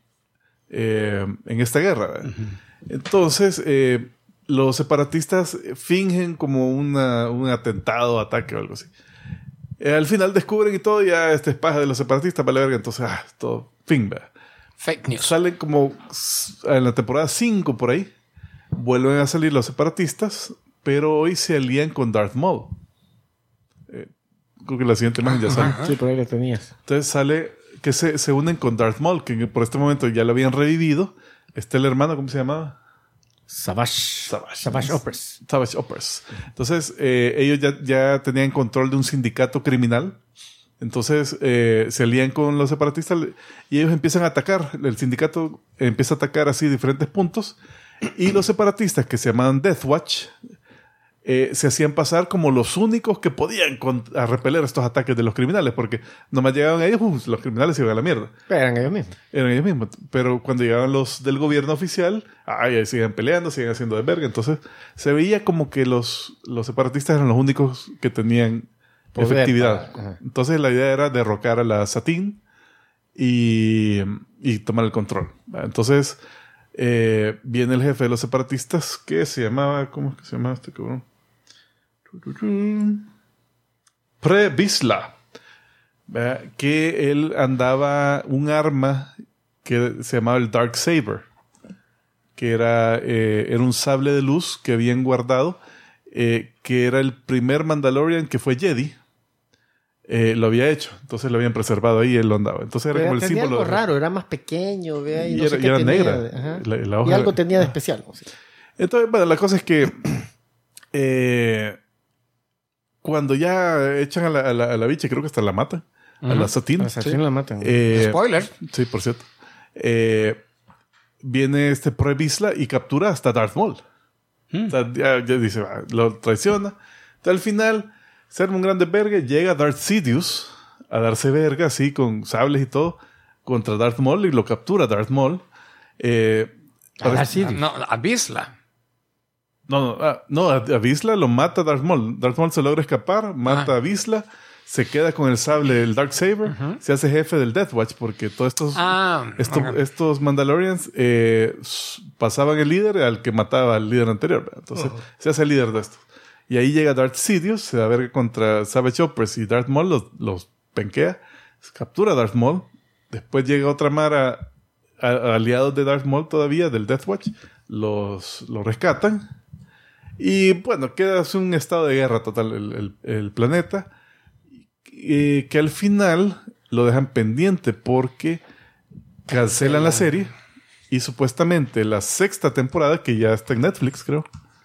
en esta guerra. Entonces, los separatistas fingen como un atentado, ataque o algo así. Al final descubren y todo, ya este es paja de los separatistas, vale verga, entonces, todo, fin, ¿verdad? Fake news. Salen como en la temporada 5 por ahí, vuelven a salir los separatistas, pero hoy se alían con Darth Maul. Creo que la siguiente imagen ya sale. Sí, por ahí lo tenías. Entonces sale que se unen con Darth Maul, que por este momento ya lo habían revivido. Está el hermano, ¿cómo se llamaba? Savage Opress. Savage Opress. Entonces, ellos ya tenían control de un sindicato criminal. Entonces, se alían con los separatistas y ellos empiezan a atacar. El sindicato empieza a atacar así diferentes puntos. Y los separatistas, que se llamaban Death Watch, se hacían pasar como los únicos que podían a repeler estos ataques de los criminales, porque nomás llegaban ellos, los criminales se iban a la mierda. Pero eran ellos mismos. Eran ellos mismos. Pero cuando llegaban los del gobierno oficial, ahí siguen peleando, siguen haciendo de verga. Entonces, se veía como que los separatistas eran los únicos que tenían Poder efectividad. Entonces, la idea era derrocar a la Satine y tomar el control. Entonces, viene el jefe de los separatistas que se llamaba... ¿Cómo es que se llamaba este cabrón? Pre Vizsla, que él andaba un arma que se llamaba el Darksaber, que era un sable de luz que habían guardado, que era el primer Mandalorian que fue Jedi. Lo había hecho, entonces lo habían preservado ahí y él lo andaba. Entonces era como el tenía símbolo. Algo raro, era más pequeño, vea, y era negra. La hoja y algo tenía de especial. ¿No? Sí. Entonces, bueno, la cosa es que cuando ya echan a la bicha, creo que hasta la matan, a la Satine. A la Satine la matan. Spoiler. Sí, por cierto. Viene este Pre Vizsla y captura hasta Darth Maul. O sea, ya dice, lo traiciona. Entonces, al final, se arma un gran desvergue. Llega Darth Sidious a darse verga, así, con sables y todo, contra Darth Maul y lo captura Darth Maul. No, a Vizsla. No, a Vizsla lo mata Darth Maul. Darth Maul se logra escapar, mata a Vizsla, se queda con el sable, el Darksaber, se hace jefe del Death Watch porque todos estos Mandalorians pasaban el líder al que mataba al líder anterior. Entonces se hace el líder de estos. Y ahí llega Darth Sidious, se da verga contra Savage Opress y Darth Maul los penquea, captura a Darth Maul. Después llega otra mara aliados de Darth Maul todavía, del Death Watch, los rescatan. Y bueno, queda un estado de guerra total el planeta. Que al final lo dejan pendiente porque cancelan la serie. Y supuestamente la 6ª temporada, que ya está en Netflix, creo.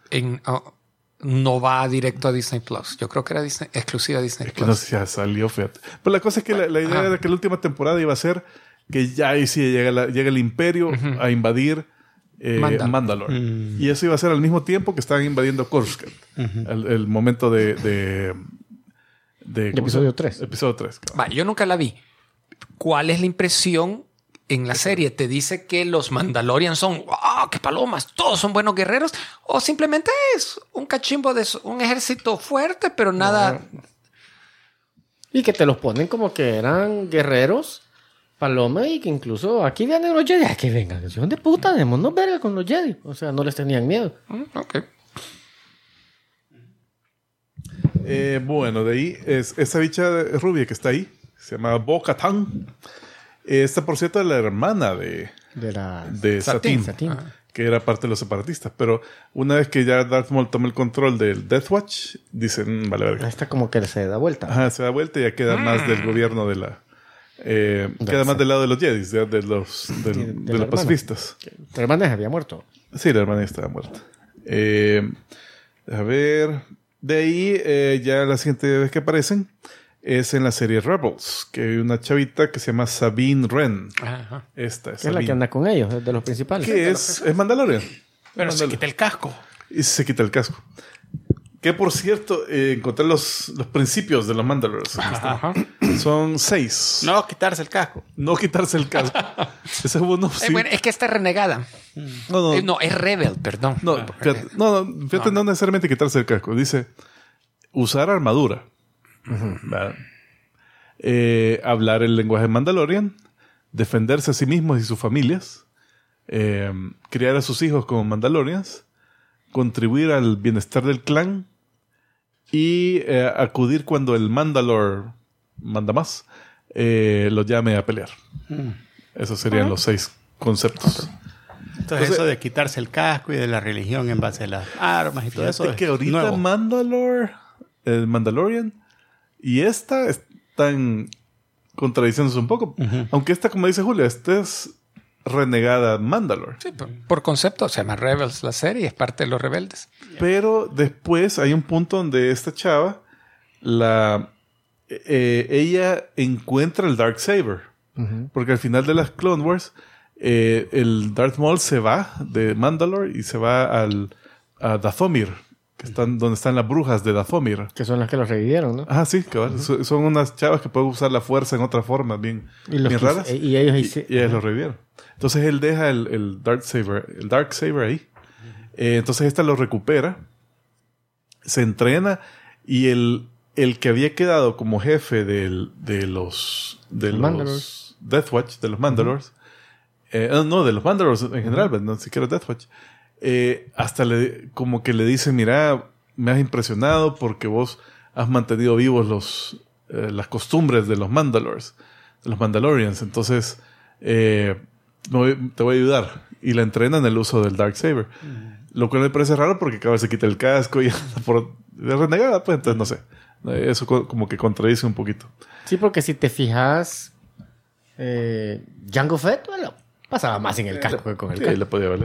No va directo a Disney Plus. Yo creo que era exclusiva a Disney Es que Plus. no sé si ya salió, fíjate. Pero la cosa es que la idea era que la última temporada iba a ser que ya ahí sí llega el Imperio a invadir Mandalore. Y eso iba a ser al mismo tiempo que estaban invadiendo Coruscant. El momento de episodio 3. Episodio 3. Claro. Vale, yo nunca la vi. ¿Cuál es la impresión en la serie? ¿Te dice que los Mandalorians son ¡wow! ¡Qué palomas! ¿Todos son buenos guerreros? ¿O simplemente es un cachimbo de un ejército fuerte, pero nada? Y que te los ponen como que eran guerreros, Paloma y que incluso aquí vienen los Jedi. Que vengan. ¿Dónde puta? Démonos verga con los Jedi. O sea, no les tenían miedo. Ok. Bueno, de ahí es esa bicha rubia que está ahí. Se llama Bo-Katan. Esta, por cierto, es la hermana de Satine, que era parte de los separatistas. Pero una vez que ya Darth Maul toma el control del Death Watch, dicen, vale, verga. Esta como que se da vuelta. Ajá, se da vuelta y ya queda más del gobierno de la... queda más del lado de los Jedi, de los pacifistas. Tu hermana había muerto. Sí, la hermana estaba muerta. A ver... De ahí, ya la siguiente vez que aparecen es en la serie Rebels, que hay una chavita que se llama Sabine Wren. Ajá. Esta es Que es la que anda con ellos, es de los principales. que es Mandalorian. Pero se quita el casco. Y se quita el casco. Que, por cierto, encontré los principios de los Mandalorians. Ajá. Son 6. No quitarse el casco. No quitarse el casco. Ese es uno, sí. Bueno, es que está renegada. No, No, es rebel, perdón. fíjate, no necesariamente quitarse el casco. Dice usar armadura. ¿Verdad? Hablar el lenguaje Mandalorian. Defenderse a sí mismos y sus familias. Criar a sus hijos como Mandalorians. Contribuir al bienestar del clan. Y acudir cuando el Mandalor manda más. Lo llame a pelear. Esos serían los 6 conceptos. Entonces, eso de quitarse el casco y de la religión en base a las armas y todo eso. Fíjate que ahorita nuevo. el Mandalorian y esta están contradiciéndose un poco. Aunque esta, como dice Julia, esta es renegada Mandalore. Sí, por concepto se llama Rebels la serie, es parte de los rebeldes. Pero después hay un punto donde esta chava, ella encuentra el Darksaber. Porque al final de las Clone Wars, el Darth Maul se va de Mandalore y se va a Dathomir, que donde están las brujas de Dathomir. Que son las que los revivieron, ¿no? Ah, sí, cabal. Son unas chavas que pueden usar la fuerza en otras formas bien raras. Y ellos Y ellas lo revivieron. Entonces él deja el Darksaber ahí. Entonces esta lo recupera, se entrena y el que había quedado como jefe de los Death Watch, de los Mandalores, no, de los Mandalores en general, no siquiera Death Watch, hasta como que le dice, mira, me has impresionado porque vos has mantenido vivos las costumbres de los Mandalores, de los Mandalorians, entonces te voy a ayudar. Y la entrena en el uso del Darksaber. Lo cual me parece raro porque cada vez se quita el casco y anda por de renegada, pues entonces no sé. Eso como que contradice un poquito. Sí, porque si te fijas, Jango Fett, bueno, pasaba más en el casco que con el Sí, casco. le podía valer.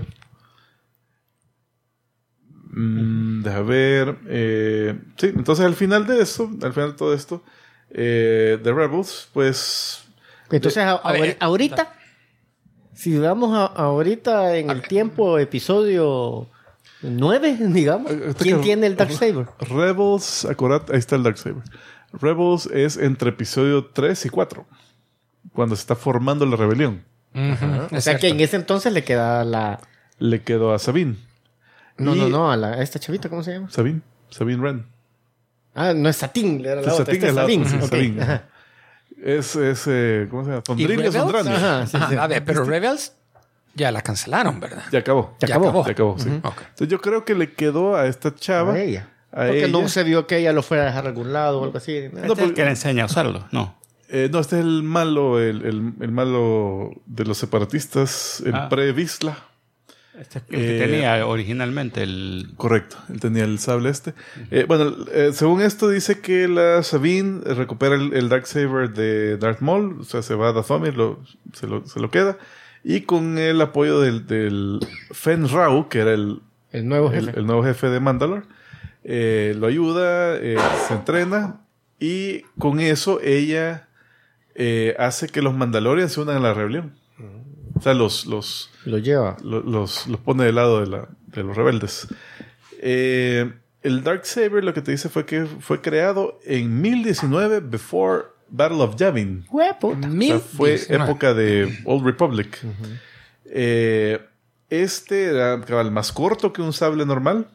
Deja ver. Sí, entonces al final de todo esto, The Rebels, pues... Entonces, ahorita, si vamos ahorita en el tiempo, episodio 9, digamos, ¿quién tiene el Darksaber? Rebels, acordate, ahí está el Darksaber. Rebels es entre episodio 3 y 4, cuando se está formando la rebelión. O sea que en ese entonces le queda Le quedó a Sabine. No, a esta chavita, ¿cómo se llama? Sabine Wren. Ah, no es Satín, era la otra. Satine Esta es la Sabine. otra, Ok, Sabine. ajá. ¿Cómo se llama? Sondrilio Rebels? Sondrandi. Ajá, sí, sí. A ver, pero Rebels ya la cancelaron, ¿verdad? Ya acabó. Ya acabó. Ya acabó, sí. Ok. Entonces yo creo que le quedó a esta chava. A ella. A Porque ella. no se vio que ella lo fuera a dejar a algún lado o algo así. No, Este es el que le enseña a usarlo. No. No, este es el malo, el malo de los separatistas, el pre-Visla. Este es el que tenía originalmente el... Correcto, él tenía el sable este. Según esto dice que la Sabine recupera el Darksaber de Darth Maul, o sea, se va a Dathomir, se lo queda, y con el apoyo del Fen Rau, que era el nuevo jefe. el nuevo jefe de Mandalore, lo ayuda, se entrena, y con eso ella hace que los Mandalorians se unan a la rebelión. O sea, los Lo lleva. los pone del lado de los rebeldes. El Darksaber lo que te dice fue que fue creado en 1019 before Battle of Yavin. Huepo. O sea, fue época de Old Republic. Este era cabal, más corto que un sable normal.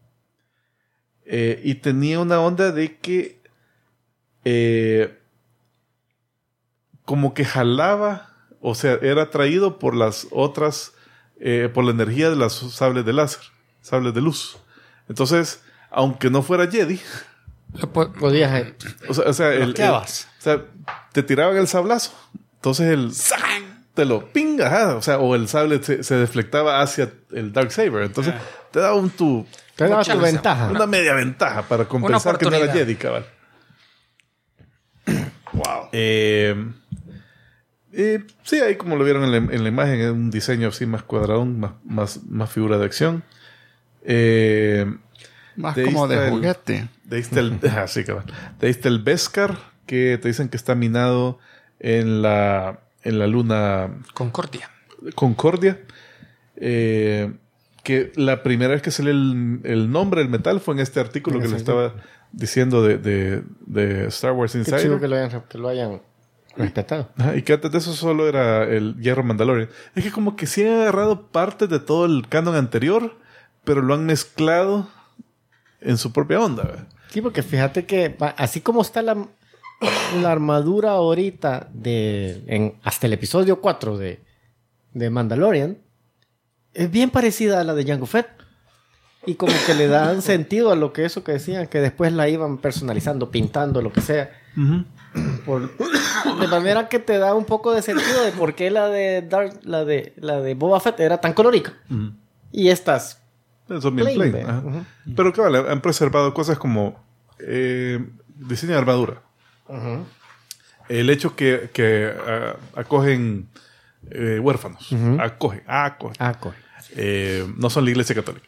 Y tenía una onda de que como que jalaba O sea, era atraído por las otras, por la energía de los sables de láser, sables de luz. Entonces, aunque no fuera Jedi, Podías... o sea, Bloqueabas. o sea, te tiraban el sablazo. Entonces te lo pinga, ajá. O sea, o el sable se deflectaba hacia el Darksaber. Entonces te daba tu ventaja. una media ventaja para compensar que no era oportunidad. Jedi, cabal. Wow. Sí, ahí como lo vieron en la imagen, es un diseño así más cuadradón, más figura de acción. Más de como ahí está de el- juguete. De ahí está el, sí, cabal. De ahí está el Beskar, que te dicen que está minado en la luna Concordia. Concordia. Que la primera vez que salió el nombre del metal fue en este artículo que le estaba diciendo de Star Wars Qué Insider. chido que lo hayan respetado. Ajá, y que antes de eso solo era el hierro Mandalorian. Es que como que sí han agarrado partes de todo el canon anterior, pero lo han mezclado en su propia onda, ¿verdad? Sí, porque fíjate que así como está la armadura ahorita hasta el episodio 4 de Mandalorian, es bien parecida a la de Jango Fett. Y como que le dan sentido a lo que eso que decían, que después la iban personalizando, pintando, lo que sea. De manera que te da un poco de sentido de por qué la de Boba Fett era tan colorica. Y estas Son bien plain, plain. ¿ve? Ajá. Ujú. Pero claro, han preservado cosas como diseño de armadura. El hecho que acogen huérfanos. Acogen. No son la Iglesia Católica.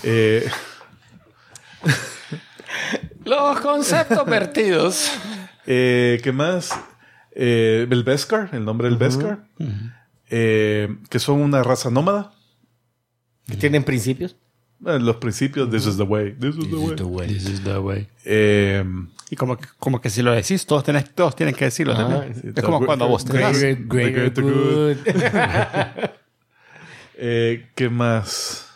Los conceptos vertidos. ¿Qué más? El Beskar, el nombre del Beskar. Que son una raza nómada. que tienen principios. Los principios, this is the way. This is the way. This is the way. Y Y como que si lo decís, todos tienen que decirlo también. sí, Es como cuando vos te das. Greater good. ¿Qué más?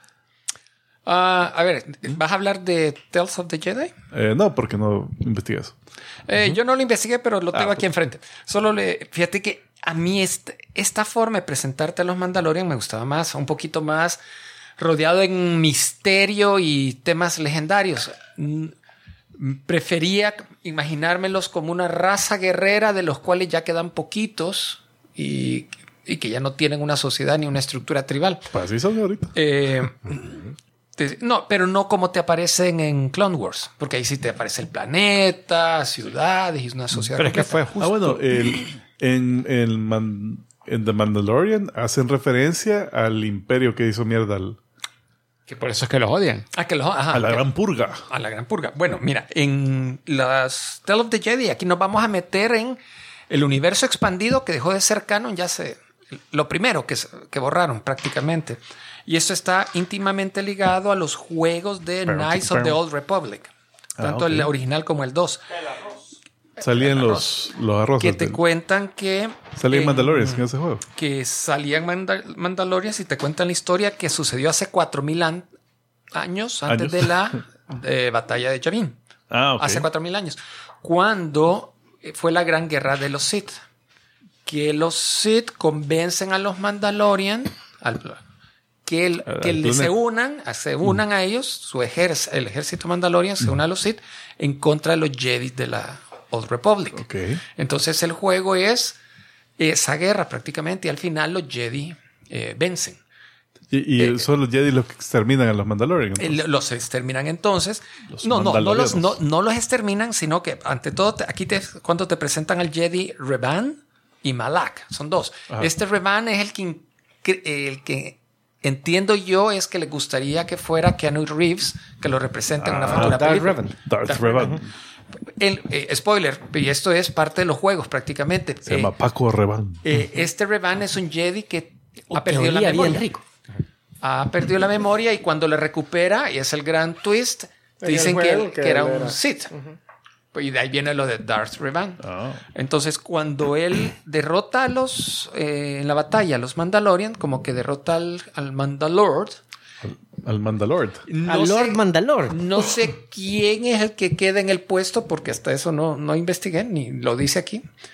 A ver, ¿vas a hablar de Tales of the Jedi? No, porque no investigas. Yo no lo investigué, pero lo tengo aquí enfrente. Fíjate que a mí esta forma de presentarte a los Mandalorian me gustaba más, un poquito más rodeado en misterio y temas legendarios. Prefería imaginármelos como una raza guerrera de los cuales ya quedan poquitos y que ya no tienen una sociedad ni una estructura tribal. Pues así son ahorita. No, pero no como te aparecen en Clone Wars, porque ahí sí te aparece el planeta, ciudades y una sociedad. Pero es que completa. fue justo. Bueno, en The Mandalorian hacen referencia al imperio que hizo mierda Que por eso es que los odian. a la gran purga. A la gran purga. Bueno, mira, en las Tales of the Jedi aquí nos vamos a meter en el universo expandido que dejó de ser canon lo primero que borraron prácticamente. Y esto está íntimamente ligado a los juegos de Knights of the Old Republic. Tanto el original como el 2. Salían los arroces. Que te cuentan que... Salían Mandalorians en ese juego. Que salían Mandalorians y te cuentan la historia que sucedió hace 4,000 años antes de la batalla de Yavin. Ok. Hace 4,000 años. Cuando fue la gran guerra de los Sith. Que los Sith convencen a los Mandalorian que se unan a ellos, el ejército Mandalorian se une a los Sith en contra de los Jedi de la Old Republic. Ok. Entonces el juego es esa guerra prácticamente y al final los Jedi vencen. Y son los Jedi los que exterminan a los Mandalorians. entonces. Los exterminan entonces. No mandalorianos. los exterminan, sino que ante todo aquí cuando te presentan al Jedi Revan y Malak, son dos. Ajá. Este Revan es el que entiendo yo es que le gustaría que fuera Keanu Reeves que lo represente en una futura Darth película. Revan. Darth Revan. Spoiler, y esto es parte de los juegos prácticamente. Se llama Paco Revan. Este Revan es un Jedi que ha perdido Que la olía memoria. bien rico. Ha perdido la memoria y cuando le recupera, y es el gran twist, En dicen el juego que era él un era. Sith. Y de ahí viene lo de Darth Revan. Ah. Entonces, cuando él derrota a en la batalla a los Mandalorian, como que derrota al Mandalord. Al Mandalord. Al Lord Mandalore. No sé quién es el que queda en el puesto, porque hasta eso no investigué, ni lo dice aquí.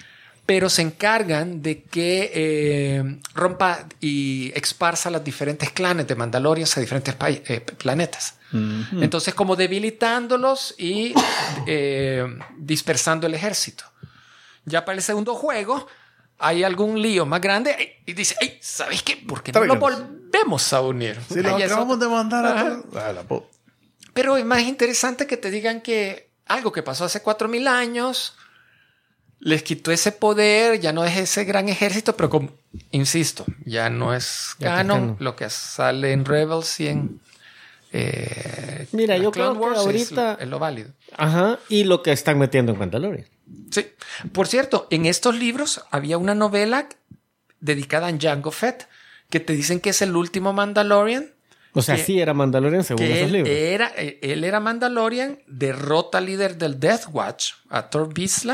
pero se encargan de que rompa y esparza los diferentes clanes de Mandalorians a diferentes planetas. Entonces, como debilitándolos y dispersando el ejército. Ya para el segundo juego hay algún lío más grande y dice, "Ey, ¿sabes qué? ¿Por qué no lo volvemos a unir?" Si lo Ahí es acabamos otro- de mandar Ajá. a todos. Ah, la po- Pero es más interesante que te digan que algo que pasó hace 4000 años les quitó ese poder, ya no es ese gran ejército, pero como, insisto, ya no es Ya canon, canon. lo que sale en Rebels y en Mira, las yo Clone creo que Wars ahorita... es lo válido. Ajá, y lo que están metiendo en Mandalorian. Sí. Por cierto, en estos libros había una novela dedicada a Jango Fett que te dicen que es el último Mandalorian. O sea, Que- sí era Mandalorian según Que esos él libros. era Mandalorian, derrota al líder del Death Watch, a Thor Vizsla.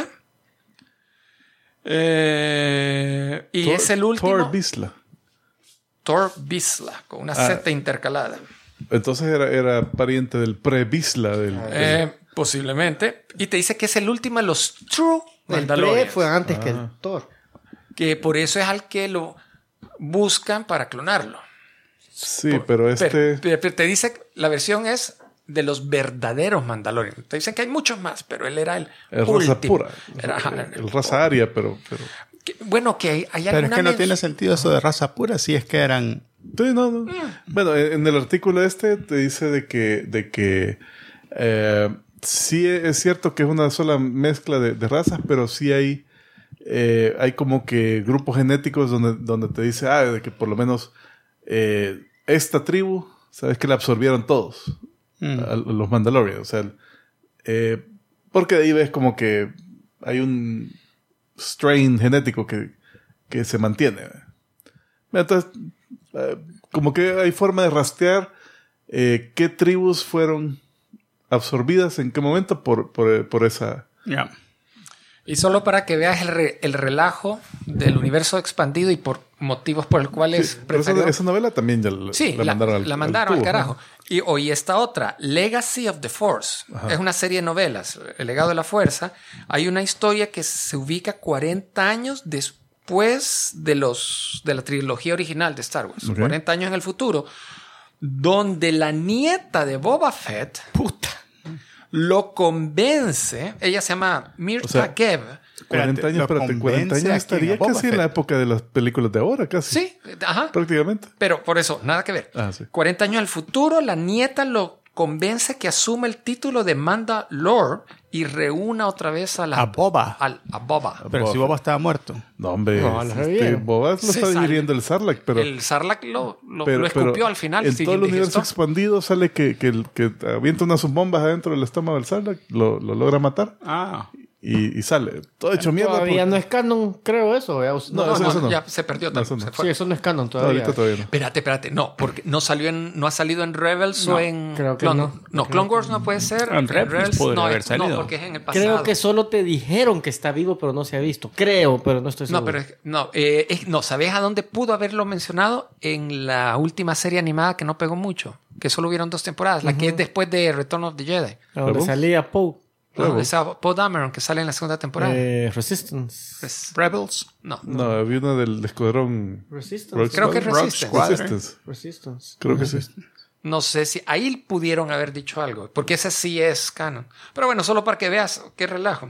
Y Thor- es el último. Thor Vizsla. Thor Vizsla, con una Z intercalada. Entonces era pariente del pre-Vizsla. Posiblemente. Y te dice que es el último de los True El Mandalorians. pre fue antes que el Thor. Que por eso es al que lo buscan para clonarlo. Sí, pero este... Pero te dice, la versión es de los verdaderos Mandalorians. Te dicen que hay muchos más, pero él era el Es último. raza pura. Era- ajá. El raza aria, pero... Bueno, que hay Pero es alguna que no men- tiene sentido eso de raza pura, si es que eran... Sí, no. Bueno, en el artículo este te dice de que sí es cierto que es una sola mezcla de razas, pero sí hay como que grupos genéticos donde te dice, de que por lo menos esta tribu, sabes que la absorbieron todos, a los Mandalorians. O sea, porque de ahí ves como que hay un strain genético que se mantiene. Entonces, como que hay forma de rastrear qué tribus fueron absorbidas en qué momento por esa... Ya. Y solo para que veas el relajo del universo expandido y por motivos por los cuales Sí, pero prefirió- esa novela también ya Sí, la mandaron al la mandaron al tubo, carajo. ¿no? Y hoy esta otra, Legacy of the Force. Es una serie de novelas, El legado de la fuerza. Hay una historia que se ubica 40 años después de la trilogía original de Star Wars. Ok. 40 años en el futuro, donde la nieta de Boba Fett lo convence. Ella se llama Mirta O sea, Geb. 40 años, lo espérate, 40 convence años a quién, estaría a Boba casi en Fett. la época de las películas de ahora, casi. Sí, ajá. Prácticamente. Pero por eso, nada que ver. Ah, sí. 40 años al futuro, la nieta lo convence que asume el título de Mandalore y reúna otra vez a Boba. a Boba. Pero Boba si Boba estaba muerto. No, hombre. No, la revivieron. Boba lo Se está sale. digiriendo el Sarlacc, pero... El Sarlacc lo pero escupió al final. En sin todo el universo indigestón. expandido sale que avienta unas bombas adentro del estómago del Sarlacc, lo logra matar Ah. y sale. Todo hecho mierda. Todavía porque- no es canon, creo eso. No, eso no. Ya se perdió. No, eso no. se Sí, fue. eso no es canon No, todavía. ahorita todavía no. Espérate. No, porque no ha salido en Rebels o en creo que Clone no. No, Clone Wars no puede ser. En Rebels podría haber salido. No, porque es en el pasado. Creo que solo te dijeron que está vivo, pero no se ha visto. Creo, pero no estoy seguro. No, pero no, ¿sabes a dónde pudo haberlo mencionado? En la última serie animada que no pegó mucho, que solo hubieron 2 temporadas, la que es después de Return of the Jedi. A donde ¿Rebels? salía Poe. Rebels. Esa Poe Dameron que sale en la segunda temporada. Resistance. Rebels. No. No, había una del escuadrón. Resistance. Rogue Creo que es Squadron. Resistance. Resistance. Resistance. Creo que sí. No sé si ahí pudieron haber dicho algo, porque ese sí es canon. Pero bueno, solo para que veas qué relajo.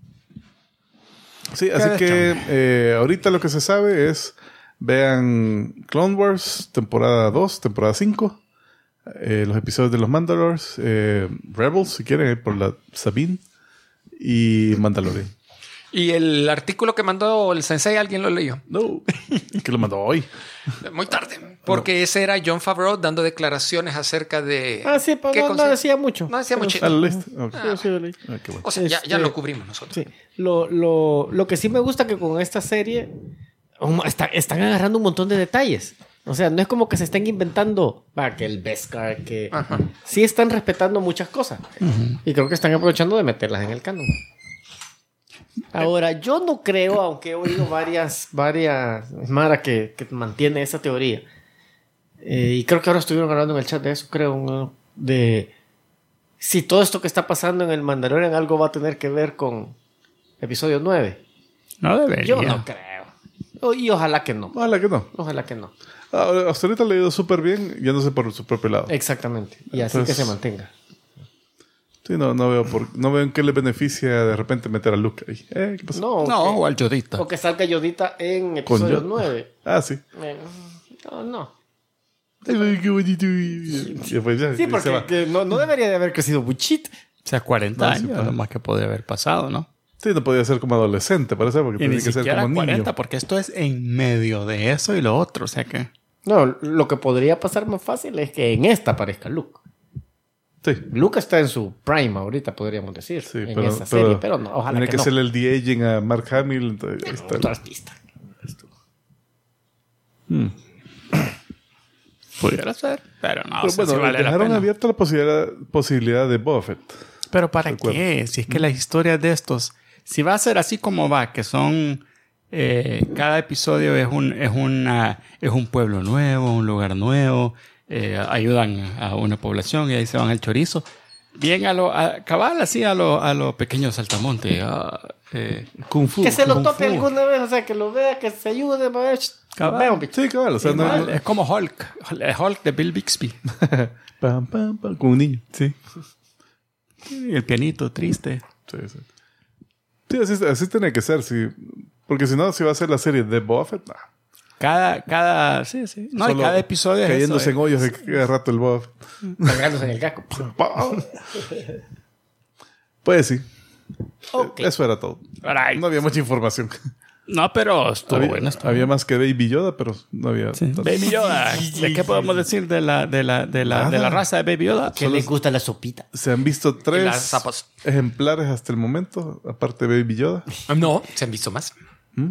Sí, así que ahorita lo que se sabe es vean Clone Wars, temporada 2, temporada 5, los episodios de los Mandalores, Rebels, si quieren, por la Sabine, y Mandalorian. Y el artículo que mandó el sensei, ¿alguien lo leyó? No, que lo mandó hoy. Muy tarde. Porque ese era Jon Favreau dando declaraciones acerca de... Ah, sí, pero ¿qué no considera? decía mucho. No decía mucho. Ah, lo leíste. Ok. Sí, sí, lo leí. Ah, qué bueno. O sea, ya Este- lo cubrimos nosotros. Sí. Lo que sí me gusta que con esta serie están agarrando un montón de detalles. O sea, no es como que se estén inventando que el Beskar, que Ajá. sí están respetando muchas cosas. Y creo que están aprovechando de meterlas en el canon. Ahora, yo no creo, aunque he oído varias Mara que mantiene esa teoría. Y creo que ahora estuvieron hablando en el chat de eso, creo, ¿no? De si todo esto que está pasando en el Mandalorian algo va a tener que ver con episodio 9. No debería. Yo no creo. Y ojalá que no. Ojalá que no. Ojalá que no. Hasta ahorita le ha ido súper bien yéndose por su propio lado. Exactamente. Y así Entonces, que se mantenga. Sí, no veo en qué le beneficia de repente meter a Luke ahí. ¿Qué pasó? No, No, o al Yodita. o que salga Yodita en Con episodio Yoda. 9. Ah, sí. No. Ay, qué bonito. Y después ya, Sí, y se porque va. que no debería de haber crecido Buchit. O sea, 40 No, sí, años, pa. lo más que podría haber pasado, ¿no? Sí, no podía ser como adolescente, parece, porque Y ni tenía que ser siquiera como 40, niño. porque esto es en medio de eso y lo otro, o sea que... No, lo que podría pasar más fácil es que en esta aparezca Luke. Sí, Luke está en su prime ahorita, podríamos decir. sí, en esa serie, pero no, ojalá tiene que que no. hacerle el de-aging a Mark Hamill. Entonces, ahí está. Otro artista. Pudiera ser, pero no, Pero o sea, bueno, sí vale la dejaron pena. abierta la posibilidad de Boba Fett. Pero ¿para Recuerdo. qué? Si es que las historias de estos, si va a ser así como va, que son cada episodio es un pueblo nuevo, un lugar nuevo, ayudan a una población y ahí se van al chorizo. Bien cabal así a lo pequeños saltamonte. Kung Fu. Que se lo Kung tope Fu. alguna vez, o sea, que lo vea, que se ayude. Cabal. Veo, bicho. Sí, cabal. O sea, no, Igual, es como Hulk, el Hulk de Bill Bixby. pam, pam, pam, con un niño. Sí. Y el pianito triste. Sí, sí. Sí, así tiene que ser. Sí. Porque si no, si va a ser la serie de Boba Fett, nah. Sí, sí. No, y Solo cada episodio es cayéndose eso, en hoyos de cada rato el Boba Fett. Cargándose en el casco. Pues sí. Ok. Eso era todo. Ay, No había mucha información. No, pero estuvo había, bueno. Estuvo había más que Baby Yoda, pero no había. Sí. tanto. Baby Yoda. ¿De qué podemos decir de la raza de Baby Yoda? Que les gusta la sopita. Se han visto Y 3 las zapas. ejemplares hasta el momento, aparte de Baby Yoda. No, se han visto más.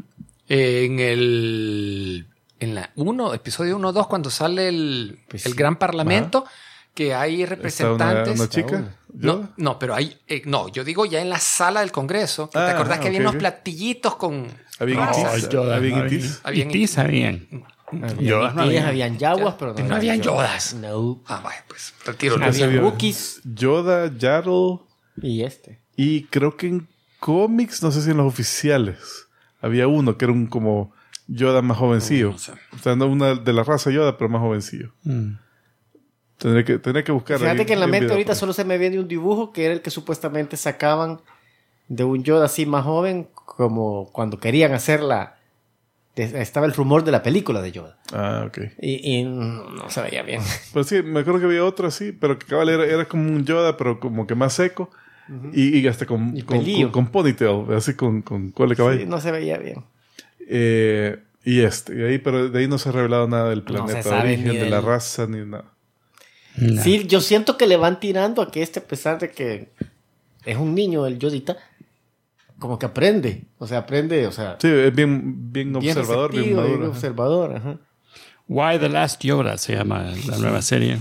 En la episodio 1 2, cuando sale el gran parlamento, que hay Está representantes. una chica. Yoda. No, pero hay. No, yo digo ya en la sala del Congreso. Que ¿te acordás que había ok, unos ok. platillitos con. Había Ay, Yoda, Había no, Itis. Habían- Itis sabían. Yodas no Ellas había. habían yaguas, pero no, No habían Yodas. No. Ah, vaya, pues retiro lo Había- Habían Wookiees Yoda, Yaddle. y este. Y creo que en cómics, no sé si en los oficiales, había uno que era un como Yoda más jovencillo. No sé. O sea, no una de la raza Yoda, pero más jovencillo. Tendré que buscar. Fíjate ahí que en la un mente video ahorita por ahí. solo se me viene un dibujo que era el que supuestamente sacaban de un Yoda así más joven, como cuando querían hacerla. Estaba el rumor de la película de Yoda. Ah, ok. Y no se veía bien. Pero sí, me acuerdo que había otro así, pero que cabal era como un Yoda, pero como que más seco. Y hasta con, Y con, pelillo. con ponytail, así con cola de caballo. Sí, no se veía bien. Y ahí, pero de ahí no se ha revelado nada del No planeta, se sabe origen ni de la del- raza, ni nada. No. Sí, yo siento que le van tirando a que a pesar de que es un niño, el Yodita, como que aprende. O sea, Sí, es bien bien observador, bien receptivo, maduro. bien observador. Ajá. Why the Last Yoda se llama la nueva serie.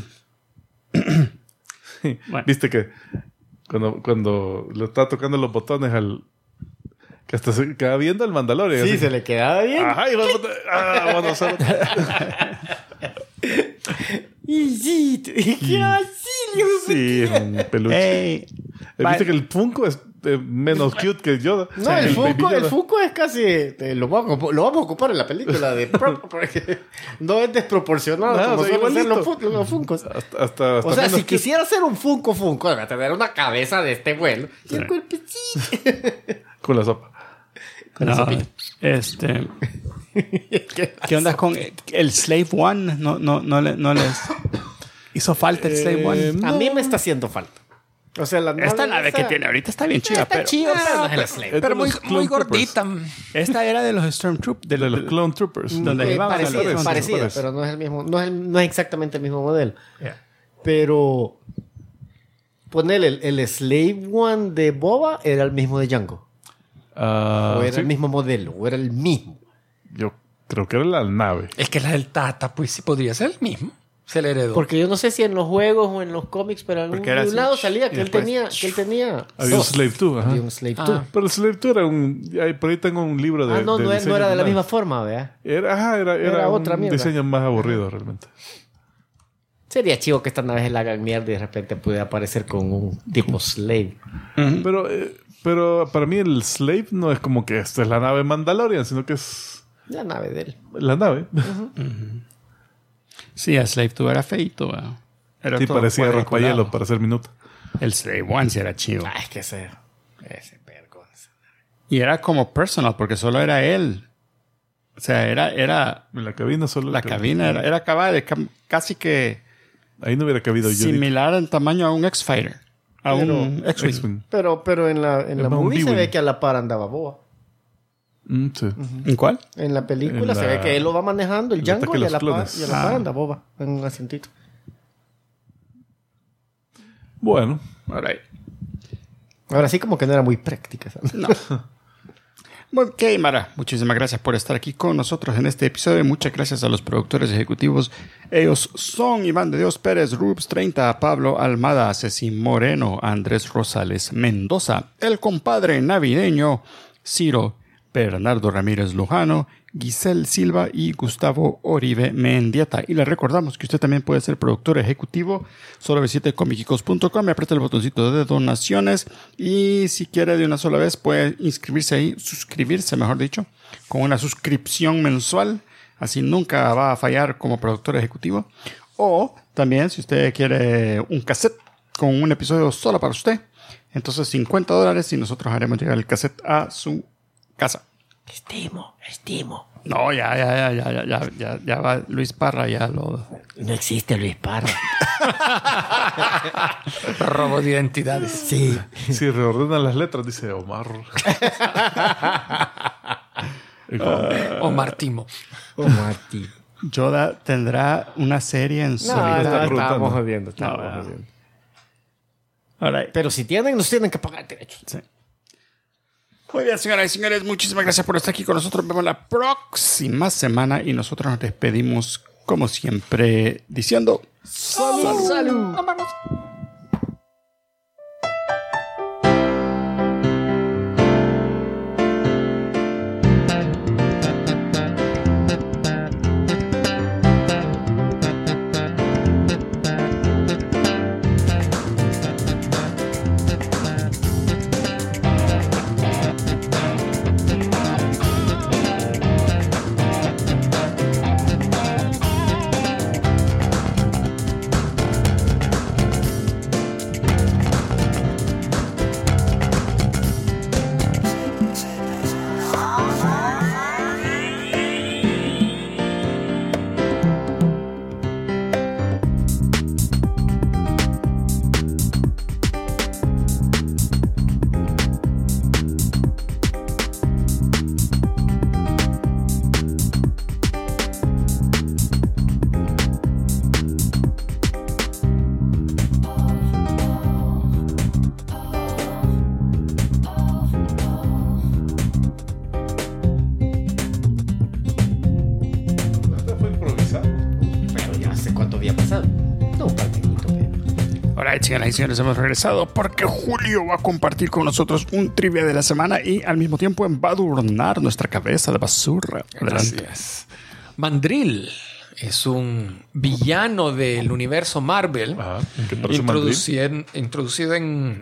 Bueno. Viste que cuando le está tocando los botones que hasta se queda viendo el Mandalorian. Sí, así. se le quedaba bien. Ajá, y vamos a Y sí, ¿qué así? Sí, es un peluche. Ey, Viste que el Funko es menos cute que Yoda. No, el Baby Funko Yoda. es casi... lo vamos a ocupar en la película de... porque no es desproporcionado No, como o sea, suelen ser igualito. los Funkos. Hasta O sea, menos si cute. quisiera ser un Funko, va a tener una cabeza de este vuelo y el cuerpecito. Con la sopa. no, ¿qué onda con el Slave One? No les hizo falta el Slave One. No. A mí me está haciendo falta. O sea, la Esta nave que tiene ahorita está bien chida, está pero chido, pero no es el Slave. Es de Pero muy, los muy Clone Troopers. gordita. esta era de los Stormtroopers, De los Clone Troopers. donde llevaban a los Parecida, Clone parecida, Troopers. pero no es el mismo, no es exactamente el mismo modelo. Yeah. Pero ponerle el Slave One de Boba era el mismo de Django. O era Sí, el mismo modelo, o era el mismo. yo creo que era la nave. Es que la del Tata, pues sí podría ser el mismo. Se le heredó. Porque yo no sé si en los juegos o en los cómics, pero en Porque era un así. lado salía Y que él después- tenía Había un dos. Slave 2. Ajá. Había un Slave Ah. 2. Pero el Slave 2 era por ahí tengo un libro de. No, de no diseño era de la nave. misma forma, ¿verdad? Era Era un otra mierda. diseño más aburrido realmente. Sería chivo que esta nave la hagan mierda y de repente pudiera aparecer con un tipo Slave. Pero para mí el Slave no es como que esta es la nave Mandalorian, sino que es La nave de él. la nave. Sí, el Slave 2 era feito. Era Sí, todo parecía cuadriculado. Rafaelo para hacer minuto. El Slave 1 sí era chido. Ah, es que ese perco. Y era como personal, porque solo era él. O sea, era En la cabina solo. la cabina, era cabal, casi que Ahí no hubiera cabido yo. similar en tamaño a un X-Fighter. A un X-Wing. X-Wing. Pero en la más movie un se ve B-Wing. que a la par andaba Boba. Sí. ¿En cuál? En la película En se la- ve que él lo va manejando, el el Django, ataque y de a la los par, clones. y a la par anda Boba en un asientito. Bueno, Alright. Ahora sí como que no era muy práctica. ¿sabes? No. Ok, Mara, muchísimas gracias por estar aquí con nosotros en este episodio. Muchas gracias a los productores ejecutivos. Ellos son Iván de Dios Pérez, Rubs 30, Pablo Almada, Ceci Moreno, Andrés Rosales Mendoza, el compadre navideño, Ciro, Bernardo Ramírez Lujano, Giselle Silva y Gustavo Oribe Mendieta. Y le recordamos que usted también puede ser productor ejecutivo. Solo visite comicicos.com y apriete el botoncito de donaciones. Y si quiere de una sola vez, puede inscribirse ahí, suscribirse, mejor dicho, con una suscripción mensual. Así nunca va a fallar como productor ejecutivo. O también, si usted quiere un cassette con un episodio solo para usted, entonces $50 y nosotros haremos llegar el cassette a su casa. Estimo. No, ya va Luis Parra, ya lo... No existe Luis Parra. Robo de identidades. Sí. si reordenan las letras, dice Omar. O Martimo. Oh, Martí. Yoda tendrá una serie en No, solitario. preguntando. estábamos jodiendo. No. jodiendo. Alright. Pero si tienen, nos tienen que pagar derechos. Sí. Muy bien, señoras y señores, muchísimas gracias por estar aquí con nosotros. Nos vemos la próxima semana y nosotros nos despedimos, como siempre, diciendo... ¡Salud! Fue improvisado. Pero ya sé cuánto había pasado. No, un par de minutos. Alright, señoras y señores, hemos regresado porque Julio va a compartir con nosotros un trivia de la semana y al mismo tiempo va a adornar nuestra cabeza de basura. Adelante. Gracias. Mandrill es un villano del universo Marvel. Ajá. ¿Qué parece Mandrill? Introducido en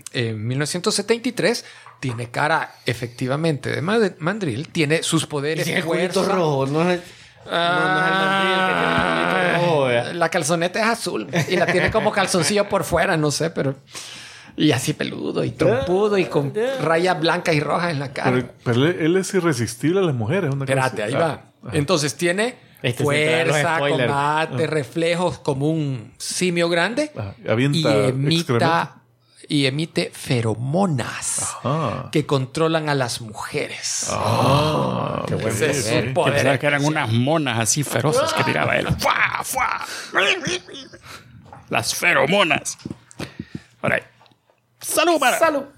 1973. Tiene cara efectivamente de Mandrill. Tiene sus poderes. Tiene el culito fuerza. rojo, no es... No es el mandril que tiene el culito rojo, vea. La calzoneta es azul y la tiene como calzoncillo por fuera, no sé, pero... Y así peludo y trompudo y con rayas blancas y rojas en la cara. Pero él es irresistible a las mujeres. Una cosa Espérate, así. ahí va. Entonces tiene Este sí trae los fuerza, spoilers. combate, reflejos como un simio grande. Ajá. Y Avienta emite feromonas Ajá. que controlan a las mujeres. Qué bueno. Ese es su Que poder. pensaba que eran unas monas así feroces que tiraba él. ¡Fua, fua! Las feromonas. Alright. ¡Salud, para! ¡Salud!